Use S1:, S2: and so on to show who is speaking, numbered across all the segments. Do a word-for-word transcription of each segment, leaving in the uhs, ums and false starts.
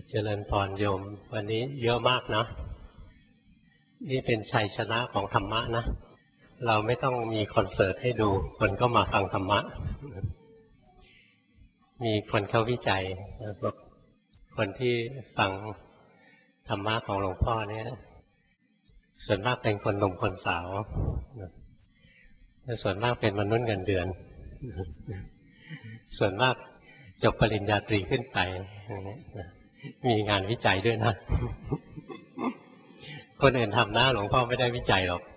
S1: เจริญพรโยมวันนี้เยอะมากนะนี่เป็นชัยชนะของธรรมะนะเราไม่ต้องมีคอนเสิร์ตให้ดูคนก็มาฟังธรรมะมีคนเขาวิจัยบอกคนที่ฟังธรรมะของหลวงพ่อเนี่ยส่วนมากเป็นคนหนุ่มคนสาวส่วนมากเป็นมนุษย์เงินเดือนส่วนมากจบปริญญาตรีขึ้นไปมีงานวิจัยด้วยนะคนอื่นทำนะหลวงพ่อไม่ได้วิจัยหรอก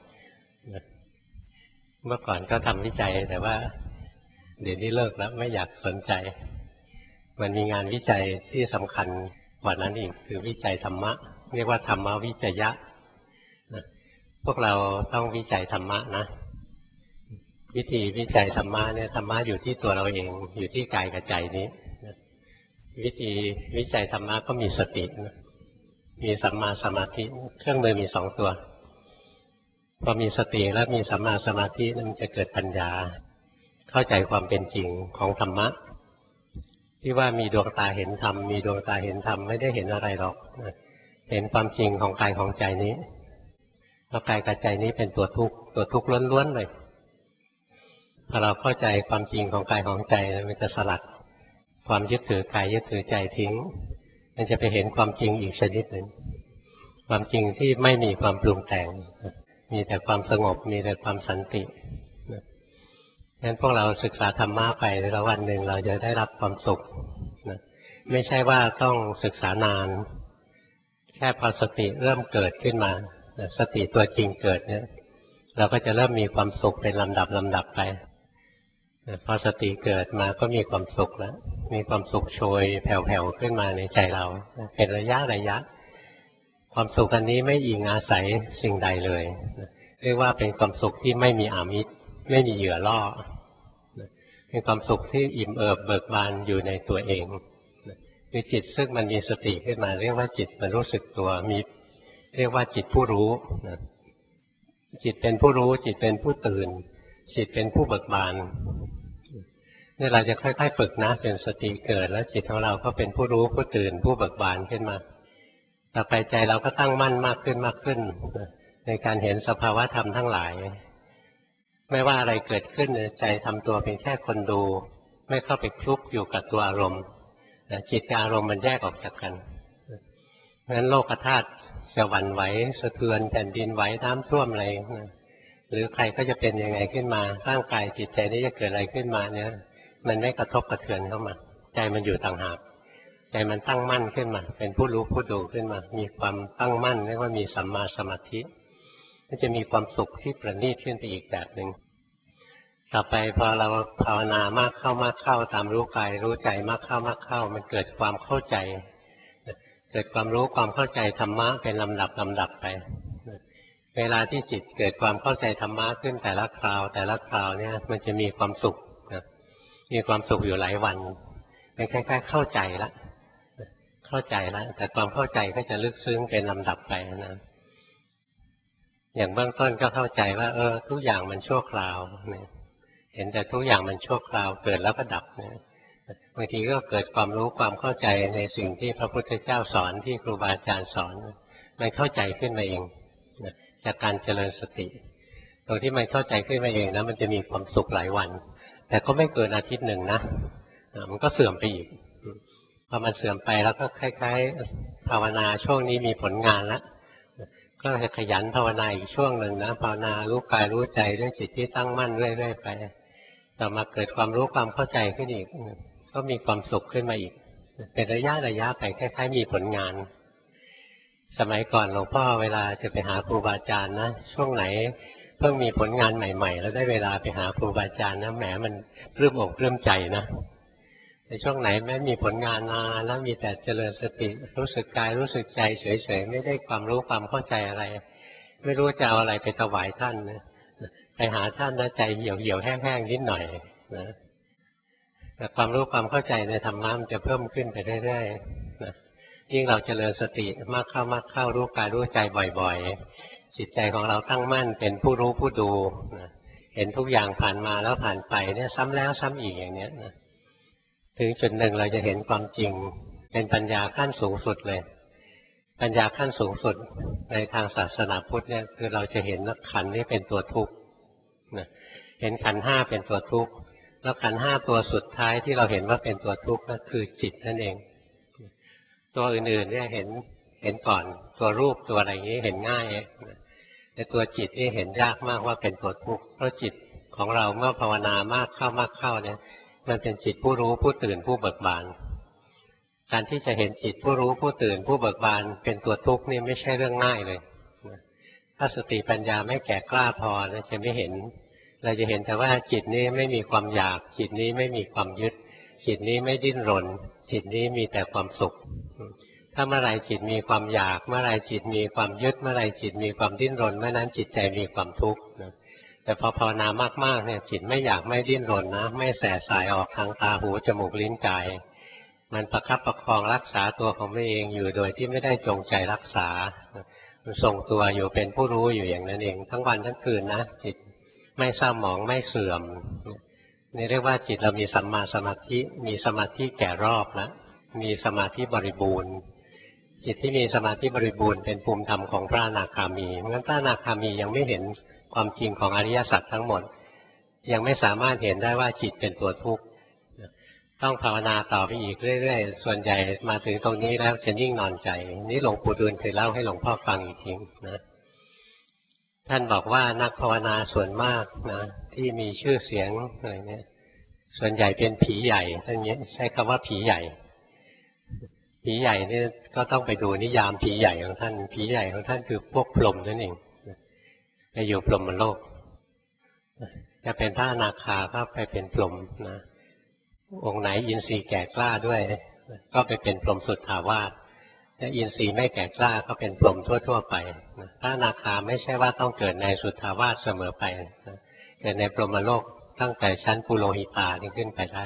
S1: เมื่อก่อนก็ทำวิจัยแต่ว่าเดี๋ยวนี้เลิกแล้วไม่อยากสนใจมันมีงานวิจัยที่สำคัญกว่านั้นอีกคือวิจัยธรรมะเรียกว่าธรรมวิจยะพวกเราต้องวิจัยธรรมะนะวิธีวิจัยธรรมะเนี่ยธรรมะอยู่ที่ตัวเราเองอยู่ที่กายกับใจนี้วิธีวิจัยธรรมะก็มีสติมีสัมมาสมาธิเครื่องมือมีสองตัวพอมีสติแล้วมีสัมมาสมาธิมันจะเกิดปัญญาเข้าใจความเป็นจริงของธรรมะที่ว่ามีดวงตาเห็นธรรมมีดวงตาเห็นธรรมไม่ได้เห็นอะไรหรอกเห็นความจริงของกายของใจนี้เพราะกายกับใจนี้เป็นตัวทุกข์ตัวทุกข์ล้วนๆเลยพอเราเข้าใจความจริงของกายของใจมันจะสลัดความยึดถือกายยึดถือใจทิ้งมันจะไปเห็นความจริงอีกชนิดหนึ่งความจริงที่ไม่มีความปรุงแต่งมีแต่ความสงบมีแต่ความสันติงั้นพวกเราศึกษาธรรมะไปแล้ววันหนึ่งเราจะได้รับความสุขนะไม่ใช่ว่าต้องศึกษานานแค่พอสติเริ่มเกิดขึ้นมาสติตัวจริงเกิดเนี่ยเราก็จะเริ่มมีความสุขเป็นลำดับลำดับไปพอสติเกิดมาก็มีความสุขแล้วมีความสุขโชยแผ่วๆขึ้นมาในใจเราเป็นระยะระยะความสุขอันนี้ไม่อิงอาศัยสิ่งใดเลยเรียกว่าเป็นความสุขที่ไม่มีอามิตรไม่มีเหยื่อล่อเป็นความสุขที่อิ่มเอิบเบิกบานอยู่ในตัวเองคือจิตซึ่งมันมีสติขึ้นมาเรียกว่าจิตมันรู้สึกตัวมีเรียกว่าจิตผู้รู้จิตเป็นผู้รู้จิตเป็นผู้ตื่นจิตเป็นผู้เบิกบานนี่เราจะค่อยๆฝึกนะจนสติเกิดแล้วจิตของเราก็เป็นผู้รู้ผู้ตื่นผู้เบิกบานขึ้นมาต่อไปใจเราก็ตั้งมั่นมากขึ้นมากขึ้นในการเห็นสภาวะธรรมทั้งหลายไม่ว่าอะไรเกิดขึ้นใจทำตัวเป็นแค่คนดูไม่เข้าไปคลุกอยู่กับตัวอารมณ์จิตกับอารมณ์มันแยกออกจากกันเพราะฉะนั้นโลกธาตุจะหวั่นไหวสะเทือนแผ่นดินไหวน้ำท่วมอะไรหรือใครก็จะเป็นยังไงขึ้นมาร่างกายจิตใจนี้จะเกิดอะไรขึ้นมาเนี่ยมันไม่กระทบกระเทือนเข้ามาใจมันอยู่ต่างหากใจมันตั้งมั่นขึ้นมาเป็นผู้รู้ผู้ดูขึ้นมามีความตั้งมั่นเรียกว่ามีสัมมาสมาธิมันจะมีความสุขที่ประณีตขึ้นไปอีกแบบหนึ่งต่อไปพอเราภาวนามากเข้ามากเข้าตามรู้กายรู้ใจมากเข้ามากเข้ามันเกิดความเข้าใจเกิดความรู้ความเข้าใจธรรมะเป็นลำดับลำดับไปเวลาที่จิตเกิดความเข้าใจธรรมะขึ้นแต่ละคราวแต่ละคราวเนี่ยมันจะมีความสุขมีความสุขอยู่หลายวันเป็นคล้ายๆเข้าใจละเข้าใจแล้วแต่ความเข้าใจก็จะลึกซึ้งเป็นลำดับไปนะอย่างเบื้องต้นก็เข้าใจว่าเออทุกอย่างมันชั่วคราวเนี่ยเห็นแต่ทุกอย่างมันชั่วคราวเกิดแล้วก็ดับเนี่ยบางทีก็เกิดความรู้ความเข้าใจในสิ่งที่พระพุทธเจ้าสอนที่ครูบาอาจารย์สอนมันเข้าใจขึ้นมาเองจากการเจริญสติตรงที่มันเข้าใจขึ้นมาเองนะมันจะมีความสุขหลายวันแต่ก็ไม่เกินอาทิตย์หนึ่งนะมันก็เสื่อมไปอีกพอมันเสื่อมไปแล้วก็คล้ายๆภาวนาช่วงนี้มีผลงานแล้วก็จะขยันภาวนาอีกช่วงหนึ่งนะภาวนารู้กายรู้ใจด้วยจิตที่ตั้งมั่นเรื่อยๆไปต่อมาเกิดความรู้ความเข้าใจขึ้นอีกก็มีความสุขขึ้นมาอีกเป็นระยะระยะไปคล้ายๆมีผลงานสมัยก่อนหลวงพ่อเวลาจะไปหาครูบาอาจารย์นะช่วงไหนเพิ่งมีผลงานใหม่ๆแล้วได้เวลาไปหาครูบาอาจารย์นะแหมมันปลื้มอกปลื้มใจนะในช่วงไหนแม้มีผลงานนานแล้วมีแต่เจริญสติรู้สึกกายรู้สึกใจเฉยๆไม่ได้ความรู้ความเข้าใจอะไรไม่รู้จะเอาอะไรไปถวายท่านนะไปหาท่านนะใจเหี่ยวเหี่ยวแห้งๆนิดหน่อยนะแต่ความรู้ความเข้าใจในธรรมะมันจะเพิ่มขึ้นไปเรื่อยๆนะยิ่งเราเจริญสติมากเข้ามากเข้ารู้กายรู้ใจบ่อยๆจิตใจของเราตั้งมั่นเป็นผู้รู้ผู้ดูนะเห็นทุกอย่างผ่านมาแล้วผ่านไปเนี่ยซ้ำแล้วซ้ำอีกอย่างเนี้ยนะถึงจุดหนึ่งเราจะเห็นความจริงเป็นปัญญาขั้นสูงสุดเลยปัญญาขั้นสูงสุดในทางศาสนาพุทธเนี่ยคือเราจะเห็นว่าขันธ์นี้เป็นตัวทุกข์นะเห็นขันธ์ห้าเป็นตัวทุกข์แล้วขันธ์ห้าตัวสุดท้ายที่เราเห็นว่าเป็นตัวทุกข์นั่นคือจิตนั่นเองตัวอื่นๆเนี่ยเห็นเห็นก่อนตัวรูปตัวอะไรอย่างนี้เห็นง่ายแต่ตัวจิตนี่เห็นยากมากว่าเป็นตัวทุกข์เพราะจิตของเราเมื่อภาวนามากเข้ามากเข้าเนี่ยมันเป็นจิตผู้รู้ผู้ตื่นผู้เบิกบานการที่จะเห็นจิตผู้รู้ผู้ตื่นผู้เบิกบานเป็นตัวทุกข์นี่ไม่ใช่เรื่องง่ายเลยถ้าสติปัญญาไม่แก่กล้าพอจะไม่เห็นเราจะเห็นแต่ว่าจิตนี้ไม่มีความอยากจิตนี้ไม่มีความยึดจิตนี้ไม่ดิ้นรนจิตนี้มีแต่ความสุขถ้าเมื่อไรจิตมีความอยากเมื่อไรจิตมีความยึดเมื่อไรจิตมีความดิ้นรนเมื่อนั้นจิตใจมีความทุกข์แต่พอภาวนามากๆเนี่ยจิตไม่อยากไม่ดิ้นรนนะไม่แสสายออกทางตาหูจมูกลิ้นกายมันประคับประคองรักษาตัวของมันเองอยู่โดยที่ไม่ได้จงใจรักษามันทรงตัวอยู่เป็นผู้รู้อยู่อย่างนั้นเองทั้งวันทั้งคืนนะจิตไม่เศร้าหมองไม่เสื่อมนี่เรียกว่าจิตเรามีสัมมาสมาธิมีสมาธิแก่รอบแล้วมีสมาธิบริบูรณ์จิตที่มีสมาธิบริบูรณ์เป็นภูมิธรรมของพระอนาคามีเพราะฉะนั้นพระอนาคามียังไม่เห็นความจริงของอริยสัจทั้งหมดยังไม่สามารถเห็นได้ว่าจิตเป็นตัวทุกข์ต้องภาวนาต่อไปอีกเรื่อยๆส่วนใหญ่มาถึงตรงนี้แล้วจะนิ่งนอนใจนี่หลวงปู่ดูลย์เคยเล่าให้หลวงพ่อฟังอีกทีนะท่านบอกว่านักภาวนาส่วนมากนะที่มีชื่อเสียงอะไรเนี่ยส่วนใหญ่เป็นผีใหญ่ท่านนี้ใช้คำว่าผีใหญ่ผีใหญ่นี่ก็ต้องไปดูนิยามผีใหญ่ของท่านผีใหญ่ของท่านคือพวกพรหมนั่นเองไปอยู่พรหมโลกจะเป็นพระอนาคาก็ไปเป็นพรหมนะองค์ไหนอินทรีย์แก่กล้าด้วยก็ไปเป็นพรหมสุทธาวาสถ้าอินทรีย์ไม่แก่กล้าก็เป็นพรหมทั่วๆไปพระอนาคาไม่ใช่ว่าต้องเกิดในสุทธาวาสเสมอไปเกิดในพรหมโลกตั้งแต่ชั้นปุโรหิตานี่ขึ้นไปได้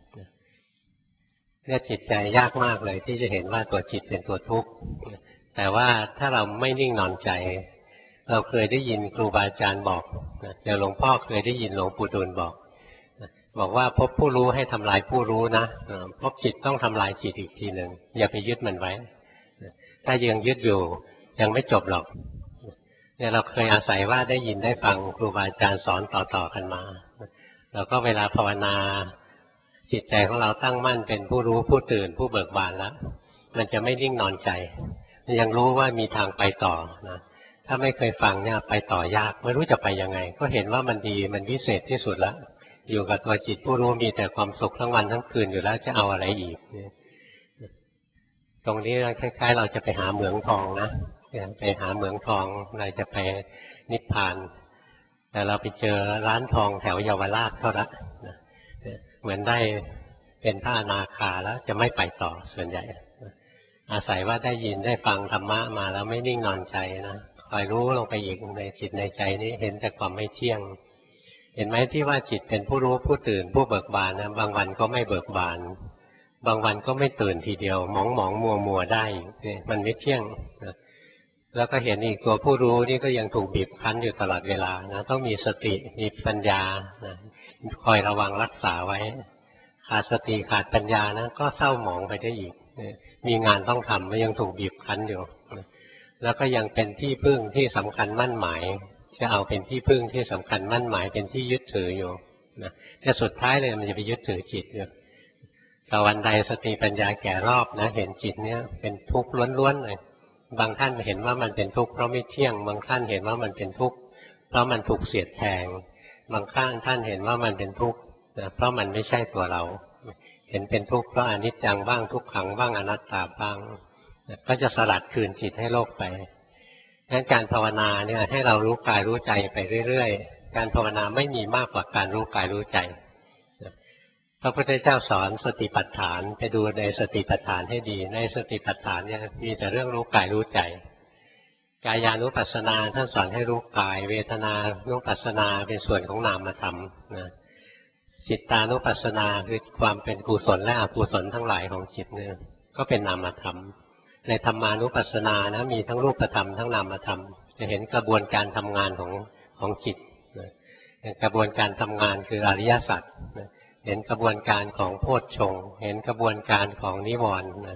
S1: เนี่ยจิตใจยากมากเลยที่จะเห็นว่าตัวจิตเป็นตัวทุกข์แต่ว่าถ้าเราไม่นิ่งนอนใจเราเคยได้ยินครูบาอาจารย์บอกเดี๋ยวหลวงพ่อเคยได้ยินหลวงปู่ดูลย์บอกบอกว่าพบผู้รู้ให้ทำลายผู้รู้นะพบจิตต้องทำลายจิตอีกทีหนึ่งอย่าไปยึดมันไว้ถ้ายังยึดอยู่ยังไม่จบหรอกเนี่ยเราเคยอาศัยว่าได้ยินได้ฟังครูบาอาจารย์สอนต่อๆกันมาเราก็เวลาภาวนาจิตใจของเราตั้งมั่นเป็นผู้รู้ผู้ตื่นผู้เบิกบานแล้วมันจะไม่นิ่งนอนใจมันยังรู้ว่ามีทางไปต่อนะถ้าไม่เคยฟังเนี่ยไปต่อยากไม่รู้จะไปยังไงก็เห็นว่ามันดีมันวิเศษที่สุดแล้วอยู่กับตัวจิตผู้รู้มีแต่ความสุขทั้งวันทั้งคืนอยู่แล้วจะเอาอะไรอีกตรงนี้คล้ายๆเราจะไปหาเหมืองทองนะไปหาเหมืองทองเราจะไปนิพพานแต่เราไปเจอร้านทองแถวเยาวราชเท่านั้นเหมือนได้เป็นพระอนาคาแล้วจะไม่ไปต่อส่วนใหญ่อาศัยว่าได้ยินได้ฟังธรรมะมาแล้วไม่นิ่งนอนใจนะคอยรู้ลงไปอีกในจิตในใจนี้เห็นแต่ความไม่เที่ยงเห็นไหมที่ว่าจิตเป็นผู้รู้ผู้ตื่นผู้เบิกบานนะบางวันก็ไม่เบิกบานบางวันก็ไม่ตื่นทีเดียวหมองหมองมัวมัวได้มันไม่เที่ยงนะแล้วก็เห็นอีกตัวผู้รู้นี่ก็ยังถูกบีบคั้นอยู่ตลอดเวลานะต้องมีสติมีปัญญานะคอยระวังรักษาไว้ขาดสติขาดปัญญานะก็เศร้าหมองไปได้อีกมีงานต้องทำมันยังถูกบีบคั้นอยู่แล้วก็ยังเป็นที่พึ่งที่สำคัญมั่นหมายจะเอาเป็นที่พึ่งที่สำคัญมั่นหมายเป็นที่ยึดถืออยู่นะแต่สุดท้ายเลยมันจะไปยึดถือจิตอยู่แต่วันใดสติปัญญาแก่รอบนะเห็นจิตเนี้ยเป็นทุกข์ล้วนๆเลยบางท่านเห็นว่ามันเป็นทุกข์เพราะไม่เที่ยงบางท่านเห็นว่ามันเป็นทุกข์เพราะมันถูกเสียดแทงบางท่านท่านเห็นว่ามันเป็นทุกข์นะเพราะมันไม่ใช่ตัวเราเห็นเป็นทุกข์เพราะอนิจจังบ้างทุกขังบ้างอนัตตาบ้างก็จะสลัดคืนจิตให้โลกไปงั้นการภาวนาเนี่ยให้เรารู้กายรู้ใจไปเรื่อยๆการภาวนาไม่มีมากกว่าการรู้กายรู้ใจพระพุทธเจ้าสอนสติปัฏฐานไปดูในสติปัฏฐานให้ดีในสติปัฏฐานเนี่ยมีแต่เรื่องรู้กายรู้ใจกายานุปัสสนาท่านสอนให้รู้กายเวทนานุปัสสนาเป็นส่วนของนามธรรมนะจิตตานุปัสสนาคือความเป็นกุศลและอกุศลทั้งหลายของจิตเนี่ยก็เป็นนามธรรมในธรรมานุปัสสนานะมีทั้งรูปธรรมทั้งนามธรรมจะเห็นกระบวนการทำงานของของจิตนะกระบวนการทำงานคืออริยสัจนะเห็นกระบวนการของโพชฌงค์เห็นกระบวนการของนิวรณ์นะ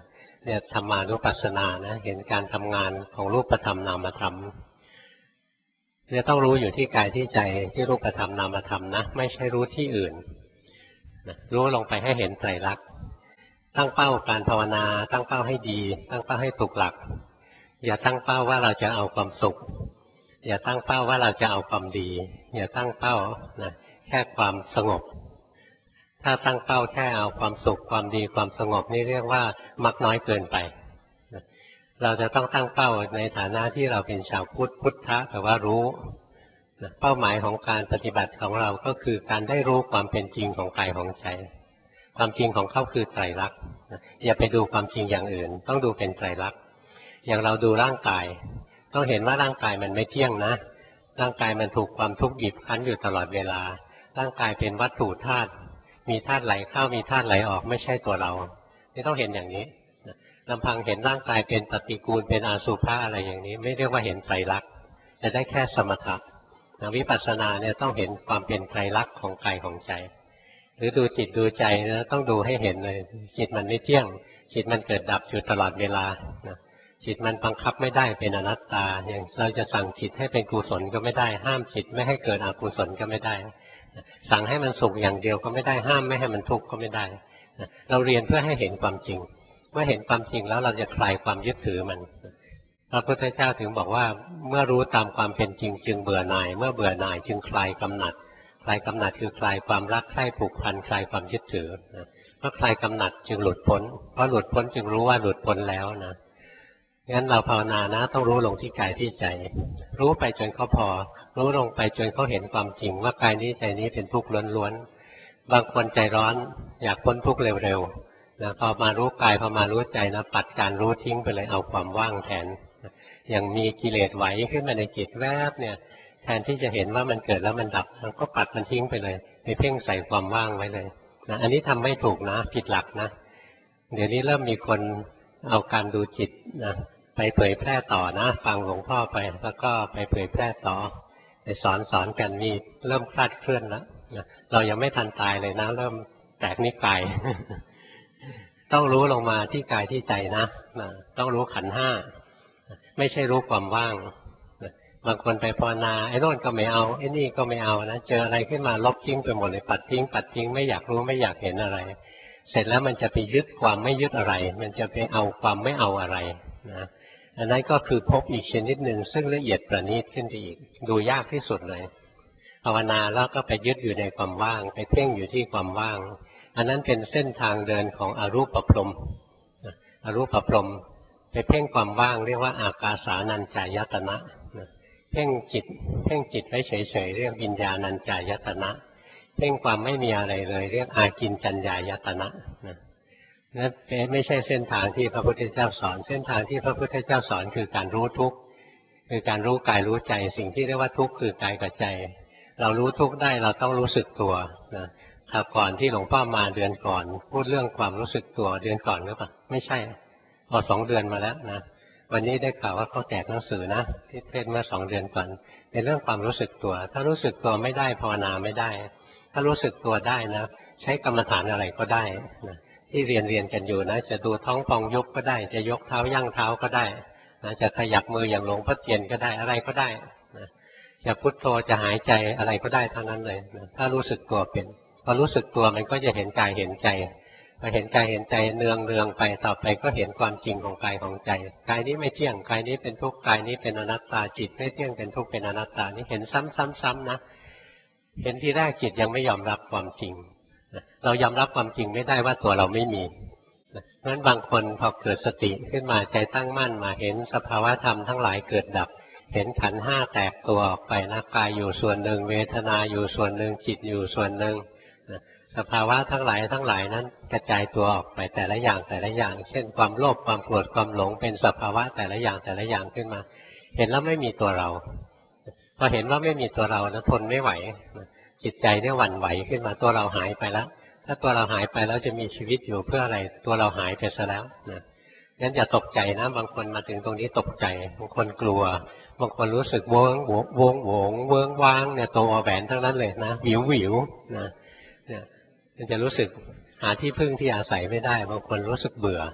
S1: เนี่ยธรรมานุปัสสนานะเห็นการทำงานของรูปธรรมนามธรรมเนี่ยต้องรู้อยู่ที่กายที่ใจที่รูปธรรมนามธรรมนะไม่ใช่รู้ที่อื่นนะรู้ลงไปให้เห็นไตรลักษณ์ตั้งเป้าการภาวนาตั้งเป้าให้ดีตั้งเป้าให้ถูกหลักอย่าตั้งเป้าว่าเราจะเอาความสุขอย่าตั้งเป้าว่าเราจะเอาความดีอย่าตั้งเป้านะแค่ความสงบถ้าตั้งเป้าแค่เอาความสุขความดีความสงบนี่เรียกว่ามักน้อยเกินไปเราจะต้องตั้งเป้าในฐานะที่เราเป็นชาวพุทธพุทธะแปลว่ารู้เป้าหมายของการปฏิบัติของเราก็คือการได้รู้ความเป็นจริงของกายของใจความจริงของเขาคือไตรลักษณ์อย่าไปดูความจริงอย่างอื่นต้องดูเป็นไตรลักษณ์อย่างเราดูร่างกายต้องเห็นว่าร่างกายมันไม่เที่ยงนะร่างกายมันถูกความทุกข์บีบคั้นอยู่ตลอดเวลาร่างกายเป็นวัตถุธาตุมีธาตุไหลเข้ามีธาตุไหลออกไม่ใช่ตัวเรานี่ต้องเห็นอย่างนี้ลำพังเห็นร่างกายเป็นปฏิกูลเป็นอาสุภะอะไรอย่างนี้ไม่เรียกว่าเห็นไตรลักษณ์จะได้แค่สมถะวิปัสสนาเนี่ยต้องเห็นความเป็นไตรลักษณ์ของกายของใจหรือดูจิตดูใจนะต้องดูให้เห็นเลยจิตมันไม่เที่ยงจิตมันเกิดดับอยู่ตลอดเวลาจิตมันบังคับไม่ได้เป็นอนัตตาอย่างเราจะสั่งจิตให้เป็นกุศลก็ไม่ได้ห้ามจิตไม่ให้เกิดอกุศลก็ไม่ได้สั่งให้มันสุขอย่างเดียวก็ไม่ได้ห้ามไม่ให้มันทุกข์ก็ไม่ได้เราเรียนเพื่อให้เห็นความจริงเมื่อเห็นความจริงแล้วเราจะคลายความยึดถือมันพระพุทธเจ้าถึงบอกว่าเมื่อรู้ตามความเป็นจริงจึงเบื่อหน่ายเมื่อเบื่อหน่ายจึงคลายกำหนัดคลายกำหนัดคือคลายความรักใคร่ผูกพันคลายความยึดถือเมื่อคลายกำหนัดจึงหลุดพ้นเพราะหลุดพ้นจึงรู้ว่าหลุดพ้นแล้วนะงั้นเราภาวนานะต้องรู้ลงที่กายที่ใจรู้ไปจนเขาพอรู้ลงไปจนเขาเห็นความจริงว่ากายนี้ใจนี้เป็นทุกข์ล้วนๆบางคนใจร้อนอยากพ้นทุกข์เร็วๆนะพอมารู้กายพอมารู้ใจนะปัดการรู้ทิ้งไปเลยเอาความว่างแทนอย่างมีกิเลสไหวขึ้นมาในจิตแวบเนี่ยแทนที่จะเห็นว่ามันเกิดแล้วมันดับก็ปัดมันทิ้งไปเลยไปเพ่งใส่ความว่างไว้เลยนะอันนี้ทำไม่ถูกนะผิดหลักนะเดี๋ยวนี้เริ่มมีคนเอาการดูจิตนะไปเผยแพร่ต่อนะฟังหลวงพ่อไปแล้วก็ไปเผยแพร่ต่อไปสอนสอนกันมีเริ่มคลาดเคลื่อนแล้วนะเรายังไม่ทันตายเลยนะเริ่มแตกนิกาย ต้องรู้ลงมาที่กายที่ใจนะนะต้องรู้ขันธ์ห้าไม่ใช่รู้ความว่างบางคนไปภาวนาไอ้โน่นก็ไม่เอาไอ้นี่ก็ไม่เอานะเจออะไรขึ้นมาลบทิ้งไปหมดเลยปัดทิ้งปัดทิ้งไม่อยากรู้ไม่อยากเห็นอะไรเสร็จแล้วมันจะไปยึดความไม่ยึดอะไรมันจะไปเอาความไม่เอาอะไรนะอันนั้นก็คือพบอีกชนิดหนึ่งซึ่งละเอียดประณีตขึ้นไปอีกดูยากที่สุดเลยภาวนาแล้วก็ไปยึดอยู่ในความว่างไปเพ่งอยู่ที่ความว่างอันนั้นเป็นเส้นทางเดินของอรูปพรหมอรูปพรหมไปเพ่งความว่างเรียกว่าอากาสานัญจายตนะเพ่งจิตเพ่งจิตไว้เฉยๆเรียกวิญญาณัญจายตนะเพ่งความไม่มีอะไรเลยเรียกอากินจัญญายตนะนั่นไม่ใช่เส้นทางที่พระพุทธเจ้าสอนเส้นทางที่พระพุทธเจ้าสอนคือการรู้ทุกข์คือการรู้กายรู้ใจสิ่งที่เรียกว่าทุกข์คือกายกับใจเรารู้ทุกข์ได้เราต้องรู้สึกตัวนะถ้าก่อนที่หลวงพ่อมาเดือนก่อนพูดเรื่องความรู้สึกตัวเดือนก่อนหรือเปล่าไม่ใช่พอสองเดือนมาแล้วนะวันนี้ได้ข่าวว่าเขาแจกหนังสือนะที่เทศเมื่อสองเดือนก่อนเป็นเรื่องความรู้สึกตัวถ้ารู้สึกตัวไม่ได้ภาวนาไม่ได้ถ้ารู้สึกตัวได้นะใช้กรรมฐานอะไรก็ได้นะที่เรียนเรียนกันอยู่นะจะดูท้องพองยุบก็ได้จะยกเท้ายั่งเท้าก็ได้นะจะขยับมืออย่างหลวงพ่อเทียนก็ได้อะไรก็ได้นะจะพุทโธจะหายใจอะไรก็ได้ทั้งนั้นเลยนะถ้ารู้สึกตัวเป็นพอรู้สึกตัวมันก็จะเห็นกายเห็นใจพอเห็นกายเห็นใจเนืองเนืองไปต่อไปก็เห็นความจริงของกายของใจกายนี้ไม่เที่ยงกายนี้เป็นทุกข์กายนี้เป็นอนัตตาจิตไม่เที่ยงเป็นทุกข์เป็นอนัตตานี่เห็นซ้ำๆๆนะเห็นทีแรกจิตยังไม่ยอมรับความจริงเรายอมรับความจริงไม่ได้ว่าตัวเราไม่มีเพราะฉะนั้นบางคนพอเกิดสติขึ้นมาใจตั้งมั่นมาเห็นสภาวะธรรมทั้งหลายเกิดดับเห็นขันธ์ห้าแตกตัวออกไปนะกายอยู่ส่วนหนึ่งเวทนาอยู่ส่วนหนึ่งจิตอยู่ส่วนหนึ่งสภาวะทั้งหลายทั้งหลายนั้นกระจายตัวออกไปแต่ละอย่างแต่ละอย่างเช่นความโลภความโกรธความหลงเป็นสภาวะแต่ละอย่างแต่ละอย่างขึ้นมาเห็นแล้วไม่มีตัวเราพอเห็นว่าไม่มีตัวเรานะทนไม่ไหวจิตใจเนี่ยหวั่นไหวขึ้นมาตัวเราหายไปแล้วถ้าตัวเราหายไปแล้วจะมีชีวิตอยู่เพื่ออะไรตัวเราหายไปซะแล้วนะงั้นอย่าตกใจนะบางคนมาถึงตรงนี้ตกใจบางคนกลัวบางคนรู้สึกโวงโวงโวงโวงเวิ้งว้างเนี่ยตัวแหวนทั้งนั้นเลยนะวิววิวนะเนี่ยมันจะรู้สึกหาที่พึ่งที่อาศัยไม่ได้บางคนรู้สึกเบื่อ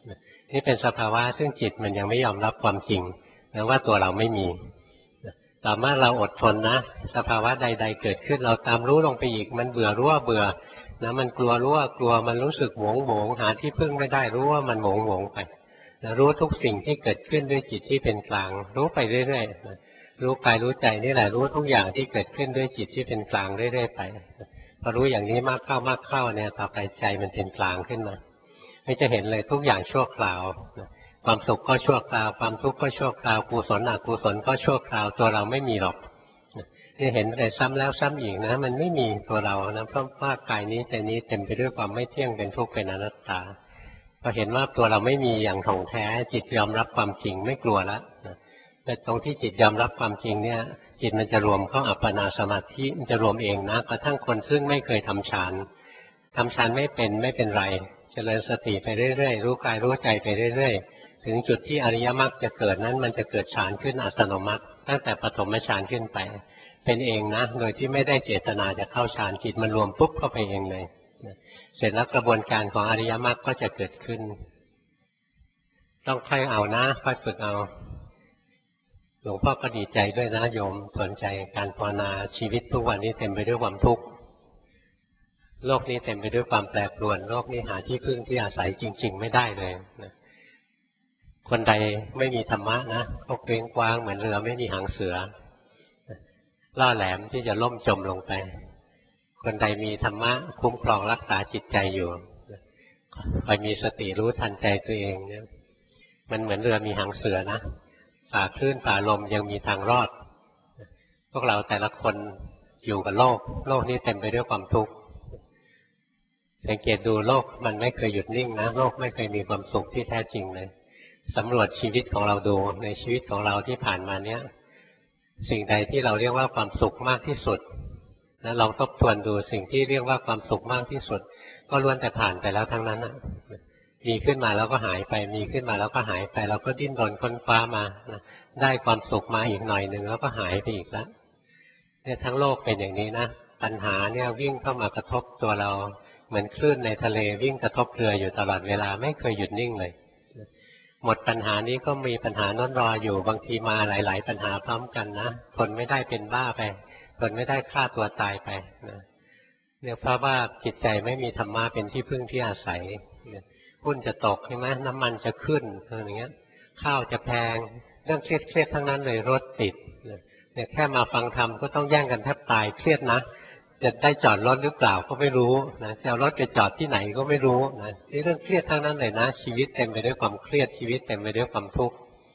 S1: นี่เป็นสภาวะซึ่งจิตมันยังไม่ยอมรับความจริงนะว่าตัวเราไม่มีสามารถเราอดทนนะสภาวะใดๆเกิดขึ้นเราตามรู้ลงไปอีกมันเบื่อรู้ว่าเบื่อนะมันกลัวรู้ว่ากลัวมันรู้สึกหวงหวงหาที่พึ่งไม่ได้รู้ว่ามันหวงหวงไปนะรู้ทุกสิ่งที่เกิดขึ้นด้วยจิตที่เป็นกลางรู้ไปเรื่อยๆนะรู้กายรู้ใจนี่แหละรู้ทุกอย่างที่เกิดขึ้นด้วยจิตที่เป็นกลางเรื่อยๆไปพอรู้อย่างนี้มากเข้ามากเข้าเนี่ยต่อไปใจมันเป็นกลางขึ้นมาไม่จะเห็นเลยทุกอย่างชั่วคราวความสุขก็ชั่วคราวความทุกข์ก็ชั่วคราวกุศลอกุศลก็ชั่วคราวตัวเราไม่มีหรอกนี่เห็นแต่ซ้ำแล้วซ้ำอีกนะมันไม่มีตัวเรานะเพราะว่ากายนี้ใจนี้เต็มไปด้วยความไม่เที่ยงเป็นทุกข์เป็นอนัตตาพอเห็นว่าตัวเราไม่มีอย่างถ่องแท้จิตยอมรับความจริงไม่กลัวแล้วแต่ตรงที่จิตยอมรับความจริงเนี่ยจิตมันจะรวมเข้าอัปปนาสมาธิมันจะรวมเองนะกระทั่งคนซึ่งไม่เคยทำฌานทำฌานไม่เป็นไม่เป็นไรเจริญสติไปเรื่อยๆรู้กายรู้ใจไปเรื่อยๆถึงจุดที่อริยมรรคจะเกิดนั้นมันจะเกิดฌานขึ้นอัตโนมัติตั้งแต่ปฐมฌานขึ้นไปเป็นเองนะโดยที่ไม่ได้เจตนาจะเข้าฌานจิตมันรวมปุ๊บเข้าไปเองเลยเสร็จแล้วกระบวนการของอริยมรรคก็จะเกิดขึ้นต้องค่อยเอานะค่อยฝึกเอาหลวงพ่อก็ดีใจด้วยนะโยมสนใจการภาวนาชีวิตทุกวันนี้เต็มไปด้วยความทุกข์โลกนี้เต็มไปด้วยความแปรปรวนโลกนี้หาที่พึ่งที่อาศัยจริงๆไม่ได้เลยนะคนใดไม่มีธรรมะนะก็เกรงกว้างเหมือนเรือไม่มีหางเสือล่อแหลมที่จะล่มจมลงไปคนใดมีธรรมะคุ้มครองรักษาจิตใจอยู่คอยมีสติรู้ทันใจตัวเองเนี่ยมันเหมือนเรือมีหางเสือนะฝ่าคลื่นฝ่าลมยังมีทางรอดพวกเราแต่ละคนอยู่กับโลกโลกนี้เต็มไปด้วยความทุกข์สังเกตดูโลกมันไม่เคยหยุดนิ่งนะโลกไม่เคยมีความสุขที่แท้จริงเลยสำรวจชีวิตของเราดูในชีวิตของเราที่ผ่านมาเนี้ยสิ่งใดที่เราเรียกว่าความสุขมากที่สุดแล้วลองทบทวนดูสิ่งที่เรียกว่าความสุขมากที่สุดก็ล้วนแต่ผ่านไปแล้วทั้งนั้นมีขึ้นมาแล้วก็หายไปมีขึ้นมาแล้วก็หายไปเราก็ดิ้นรนค้นคว้ามาได้ความสุขมาอีกหน่อยหนึ่งแล้วก็หายไปอีกแล้วเนี่ยทั้งโลกเป็นอย่างนี้นะปัญหาเนี่ยวิ่งเข้ามากระทบตัวเราเหมือนคลื่นในทะเลวิ่งกระทบเรืออยู่ตลอดเวลาไม่เคยหยุดนิ่งเลยหมดปัญหานี้ก็มีปัญหาน้นรออยู่บางทีมาหลายๆปัญหาพร้อมกันนะทนไม่ได้เป็นบ้าไปทนไม่ได้ฆ่าตัวตายไปนะเนี่ยเพราะว่าจิตใจไม่มีธรรมะเป็นที่พึ่งที่อาศัยหุ้นจะตกใช่ไหมน้ำมันจะขึ้นอะไรอย่างเงี้ยข้าวจะแพงเรื่องเครียดๆทั้งนั้นเลยรถติดเนี่ยแค่มาฟังธรรมก็ต้องแย่งกันแทบตายเครียดนะจะได้จอดรถหรือเปล่าก็ไม่รู้นะจะเอารถไปจอดที่ไหนก็ไม่รู้นะนี่เรื่องเครียดทั้งนั้นเลยนะชีวิตเต็มไปด้วยความเครียดชีวิตเต็มไปด้วยความทุกข์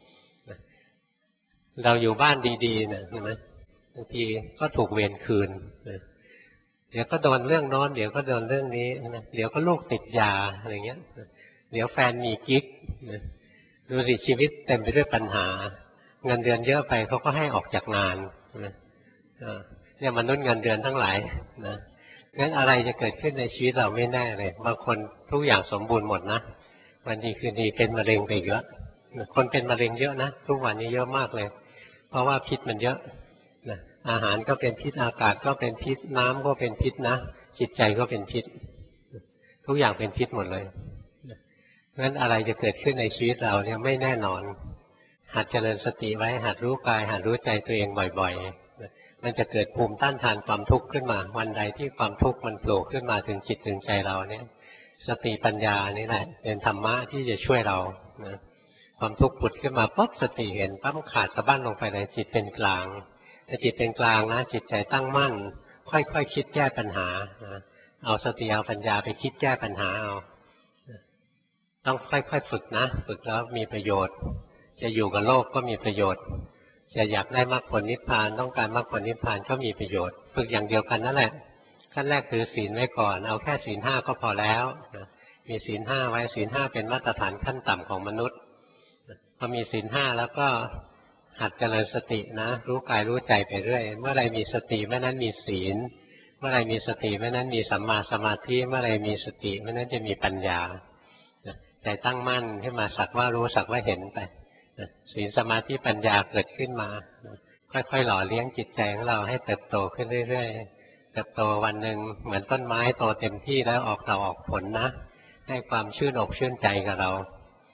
S1: เราอยู่บ้านดีๆนะใช่ไหมบางทีก็ถูกเวรคืนเดี๋ยวก็โดนเรื่องโน้นเดี๋ยวก็โดนเรื่องนี้นะเดี๋ยวก็ลูกติดยาอะไรเงี้ยเดี๋ยวแฟนมีกิ๊กดูสิชีวิตเต็มไปด้วยปัญหาเงินเดือนเยอะไปเขาก็ให้ออกจากงานเนี่ยมนุษย์เงินเดือนทั้งหลายนะงั้นอะไรจะเกิดขึ้นในชีวิตเราไม่แน่เลยบางคนทุกอย่างสมบูรณ์หมดนะวันดีคืนดีเป็นมะเร็งไปเยอะคนเป็นมะเร็งเยอะนะทุกวันนี้เยอะมากเลยเพราะว่าพิษมันเยอะนะอาหารก็เป็นพิษอากาศก็เป็นพิษน้ำก็เป็นพิษนะจิตใจก็เป็นพิษทุกอย่างเป็นพิษหมดเลยงั้นอะไรจะเกิดขึ้นในชีวิตเราเนี่ยไม่แน่นอนหัดเจริญสติไว้หัดรู้กายหัดรู้ใจตัวเองบ่อยๆมันจะเกิดภูมิต้านทานความทุกข์ขึ้นมาวันใดที่ความทุกข์มันโผล่ขึ้นมาถึงจิตถึงใจเราเนี่ยสติปัญญานี่แหละเป็นธรรมะที่จะช่วยเรานะความทุกข์ผุดขึ้นมาปั๊บสติเห็นปั๊บขาดสะบั้นลงไปเลยจิตเป็นกลางถ้าจิตเป็นกลางนะจิตใจตั้งมั่นค่อยๆ ค, คิดแก้ปัญหานะเอาสติเอาปัญญาไปคิดแก้ปัญหาเอาต้องค่อยๆฝึกนะฝึกแล้วมีประโยชน์จะอยู่กับโลกก็มีประโยชน์จะอยากได้มรรคผลนิพพานต้องการมรรคผลนิพพานก็มีประโยชน์ฝึกอย่างเดียวกันนั่นแหละขั้นแรกถือศีลไว้ก่อนเอาแค่ศีลห้าก็พอแล้วนะมีศีลห้าไว้ศีลห้าเป็นมาตรฐานขั้นต่ำของมนุษย์พอมีศีลห้าแล้วก็หัดเจริญสตินะรู้กายรู้ใจไปเรื่อยเมื่อไรมีสติเมื่อนั้นมีศีลเมื่อไรมีสติเมื่อนั้นมีสัมมาสมาธิเมื่อไรมีสติเมื่อนั้นจะมีปัญญาใจตั้งมั่นขึ้นมาสักว่ารู้สักว่าเห็นไปศีลสมาธิปัญญาเกิดขึ้นมาค่อยๆหล่อเลี้ยงจิตใจของเราให้เติบโตขึ้นเรื่อยๆเติบโตวันหนึ่งเหมือนต้นไม้โตเต็มที่แล้วออกดอกออกผลนะให้ความชื่นอกชื่นใจกับเรา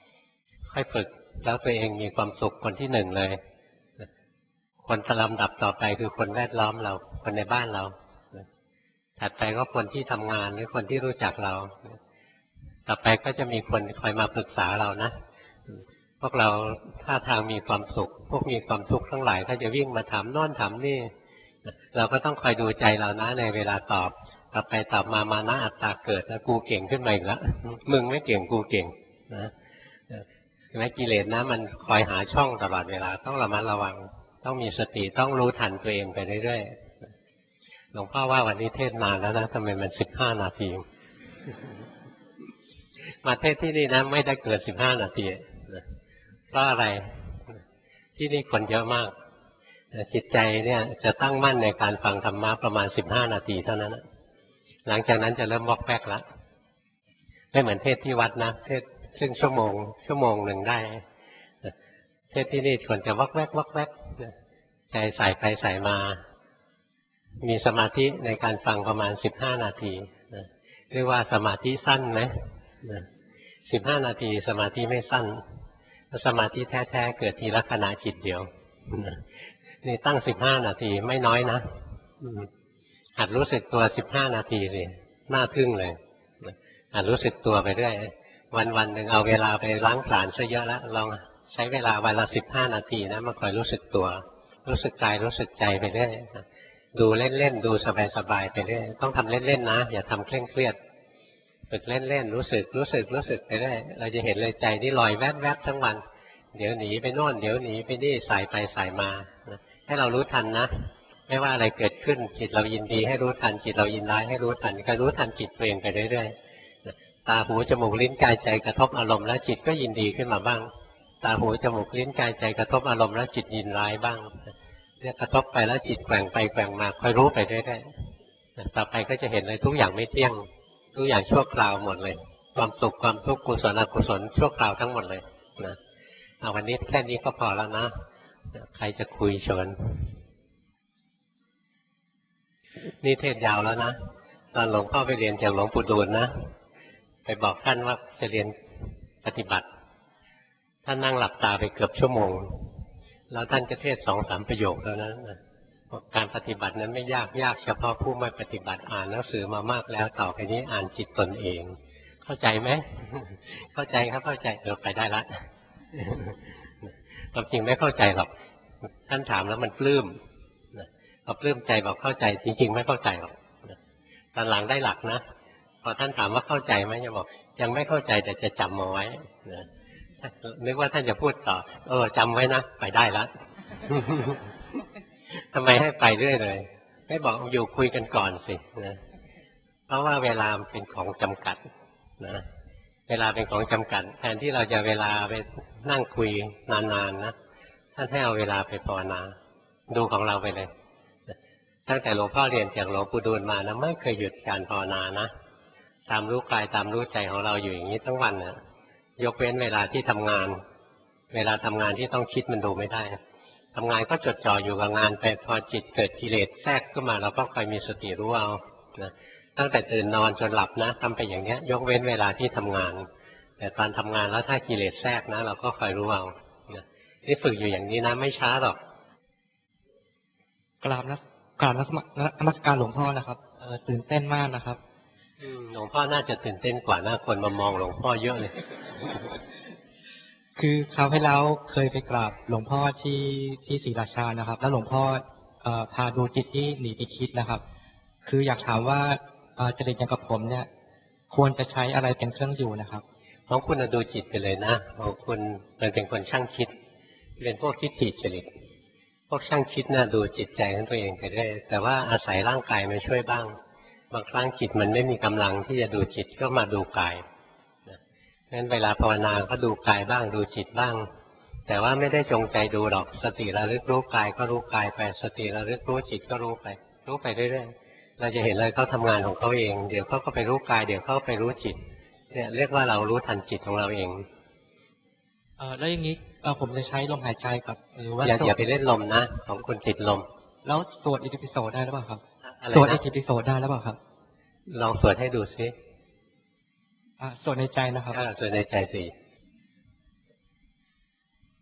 S1: ค่อยฝึกแล้วตัวเองมีความสุขคนที่หนึ่งเลยคนลำดับต่อไปคือคนแวดล้อมเราคนในบ้านเราถัดไปก็คนที่ทำงานหรือคนที่รู้จักเราต่อไปก็จะมีคนคอยมาปรึกษาเรานะพวกเราท่าทางมีความสุขพวกมีความทุกข์ทั้งหลายก็จะวิ่งมาถามโน่นถามนี่เราก็ต้องคอยดูใจเรานะในเวลาตอบต่อไปตอบมามานะอัตตาเกิดแล้วกูเก่งขึ้นมาอีกแล้วมึงไม่เก่งกูเก่งนะแม้กิเลสนะมันคอยหาช่องตลอดเวลาต้องระมัดระวังต้องมีสติต้องรู้ทันตัวเองไปเรื่อยๆหลวงพ่อว่าวันนี้เทศนานแล้วนะทำไมมันสิบห้านาทีมาเทศที่นี่นะไม่ได้เกินสิบห้านาทีเพราะอะไรที่นี่คนเยอะมากจิตใจเนี่ยจะตั้งมั่นในการฟังธรรมะประมาณสิบห้านาทีเท่านั้นหลังจากนั้นจะเริ่มวอกแวกแล้วไม่เหมือนเทศที่วัดนะเทศซึ่งชั่วโมงชั่วโมงหนึ่งได้เทศที่นี่ควรจะวอกแวกวอกแวกใจใส่ไปใส่มามีสมาธิในการฟังประมาณสิบห้านาทีเรียกว่าสมาธิสั้นไหมสิบห้านาทีสมาธิไม่สั้นสมาธิแท้ๆเกิดทีละขณะจิตเดียวนี่ตั้งสิบห้านาทีไม่น้อยนะหัดรู้สึกตัวสิบห้านาทีสิน่าทึ่งเลยหัดรู้สึกตัวไปเรื่อยวันวันหนึ่งเอาเวลาไปล้างผลาญซะเยอะแล้วลองใช้เวลาวันละสิบห้านาทีนะมาคอยรู้สึกตัวรู้สึกกายรู้สึกใจไปเรื่อยดูเล่นๆดูสบายๆไปเรื่อยต้องทำเล่นๆนะอย่าทำเคร่งเครียดฝึกเล่นๆรู้สึกรู้สึกรู้สึกไปเรื่อยเราจะเห็นเลยใจนี่ลอยแวบๆทั้งวันเดี๋ยวหนีไปโน่นเดี๋ยวหนีไปนี่สายไปสายมาให้เรารู้ทันนะไม่ว่าอะไรเกิดขึ้นจิตเรายินดีให้รู้ทันจิตเรายินร้ายให้รู้ทันก็รู้ทันจิตตัวเองไปเรื่อยๆตาหูจมูกลิ้นกายใจกระทบอารมณ์แล้วจิตก็ยินดีขึ้นมาบ้างตาหูจมูกลิ้นกายใจกระทบอารมณ์แล้วจิตยินร้ายบ้างเนี่ยกระทบไปแล้วจิตแกว่งไปแกว่งมาคอยรู้ไปเรื่อยๆต่อไปก็จะเห็นเลยทุกอย่างไม่เที่ยงทุกอย่างชั่วคราวหมดเลยความสุขความทุกข์กุศลอกุศลชั่วคราวทั้งหมดเลยนะเอาวันนี้แค่นี้ก็พอแล้วนะใครจะคุยเชิญนี่เทศยาวแล้วนะตอนหลวงพ่อไปเรียนจากหลวงปู่ดูลนะไปบอกท่านว่าจะเรียนปฏิบัติท่านนั่งหลับตาไปเกือบชั่วโมงแล้วท่านก็เทศสองสามประโยคเท่านั้นการปฏิบัตินั้นไม่ยากยากเฉพาะผู้ไม่ปฏิบัติอ่านหนังสือมามากแล้วต่อไปนี้อ่านจิตตนเองเข้าใจไหมเข้าใจครับเข้าใจเออไปได้ละความจริงไม่เข้าใจหรอกท่านถามแล้วมันปลื้มพอปลื้มใจบอกเข้าใจจริงๆไม่เข้าใจหรอกตอนหลังได้หลักนะพอท่านถามว่าเข้าใจไหมจะบอกยังไม่เข้าใจแต่จะจำมาไว้นึกว่าท่านจะพูดต่อเออจำไว้นะไปได้ละทำไมให้ไปเรื่อยเลยไม่บอกอยู่คุยกันก่อนสินะเพราะว่าเวลาเป็นของจำกัดนะเวลาเป็นของจำกัดแทนที่เราจะเวลาไปนั่งคุยนานๆนะท่านให้เอาเวลาไปภาวนาดูของเราไปเลยตั้งแต่หลวงพ่อเรียนจากหลวงปู่ดูลมานะไม่เคยหยุดการภาวนานะตามรู้กายตามรู้ใจของเราอยู่อย่างนี้ทั้งวันนะยกเว้นเวลาที่ทำงานเวลาทำงานที่ต้องคิดมันดูไม่ได้ทำงานก็จดจ่ออยู่กับงานไปพอจิตเกิดกิเลสแทรกขึ้นมาเราก็คอยมีสติรู้เอานะตั้งแต่ตื่นนอนจนหลับนะทำไปอย่างนี้ยกเว้นเวลาที่ทำงานแต่ตอนทำงานแล้วถ้ากิเลสแทรกนะเราก็คอยรู้เอานะนี่ฝึกอยู่อย่างนี้นะไม่ช้าหรอก
S2: กราบนะกราบนมัสการหลวงพ่อนะครับเออตื่นเต้นมากนะครับ
S1: หลวงพ่อน่าจะตื่นเต้นกว่าหน้าคนมามองหลวงพ่อเยอะเลย
S2: คือคราวที่แล้วเคยไปกราบหลวงพ่อที่ที่ศรีราชานะครับแล้วหลวงพ่อเอ่อพาดูจิตที่หนีไปคิดนะครับคืออยากถามว่าจริตอย่างกับผมเนี่ยควรจะใช้อะไรเป็นเครื่องอยู่นะครับ
S1: ของคุณดูจิตไปเลยนะของคุณเป็นคนช่างคิดเป็นพวกคิดจิตจริตพวกช่างคิดนะดูจิตใจของตัวเองไปได้แต่ว่าอาศัยร่างกายมาช่วยบ้างบางครั้งจิตมันไม่มีกำลังที่จะดูจิตก็มาดูกายงั้นเวลาภาวนาก็ดูกายบ้างดูจิตบ้างแต่ว่าไม่ได้จงใจดูหรอกสติระลึกรู้กายก็รู้กายไปสติระลึกรู้จิตก็รู้ไปรู้ไปเรื่อยๆเราจะเห็นเลยเขาทำงานของเขาเองเดี๋ยวเขาก็ไปรู้กายเดี๋ยวเขาไปรู้จิตเนี่ยเรียกว่าเรารู้ทันจิตของเราเอง
S2: เออแล้วอย่างนี้ผมจะใช้ลมหายใจกับหรือว่า
S1: อย่าอย่าไปเล่นลมนะของคุณติดลม
S2: แล้วสวดอิติปิโสได้หรือเปล่าครับสวดอิติปิโสได้หรือเปล่าครับ
S1: ลองสวดให้ดูซิ
S2: สวดในใจนะครับ
S1: สวดในใจสิ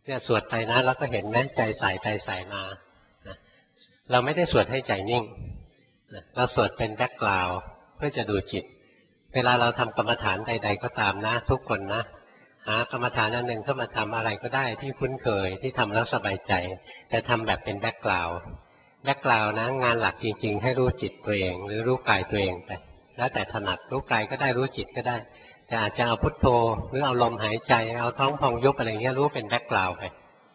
S1: เนี่ยสวดไปนะแล้วก็เห็นแม้ใจใส่ไปใส่มานะเราไม่ได้สวดให้ใจนิ่งนะเราสวดเป็นแบ็กกราวด์เพื่อจะดูจิตเวลาเราทำกรรมฐานใดๆก็ตามนะทุกคนนะหากรรมฐานอันหนึ่งเข้ามาทำอะไรก็ได้ที่คุ้นเคยที่ทำแล้วสบายใจแต่ทำแบบเป็นแบ็กกราวด์แบ็กกราวด์นะงานหลักจริงๆให้รู้จิตตัวเองหรือรู้กายตัวเองไปแล้วแต่ถนัดรู้กายก็ได้รู้จิตก็ได้แต่อาจจะเอาพุทโธหรือเอาลมหายใจเอาท้องพองยุบอะไรเงี้ยรู้เป็นแบ็กกราวด์ไป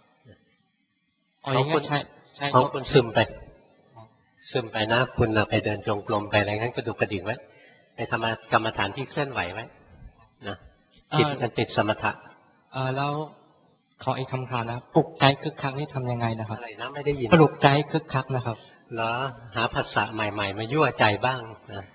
S1: ของคุณใช่ของคุณซึมไปซึมไปนะคุณไปเดินจงกรมไปอะไรงั้นก็ดูกระดิกไว้ไปทำกรรมฐานที่เคลื่อนไหวไว้นะจิตมันติดสมถะ
S2: เออแล้วขออีกคำถามนะปลุกใจคึกคักนี่ทำยังไงนะครับ
S1: อะไรนะไม่ได้ยิน
S2: ปลุกใจคึกคักนะครับ
S1: แล้วหาภาษาใหม่ๆมายั่วใจบ้างนะ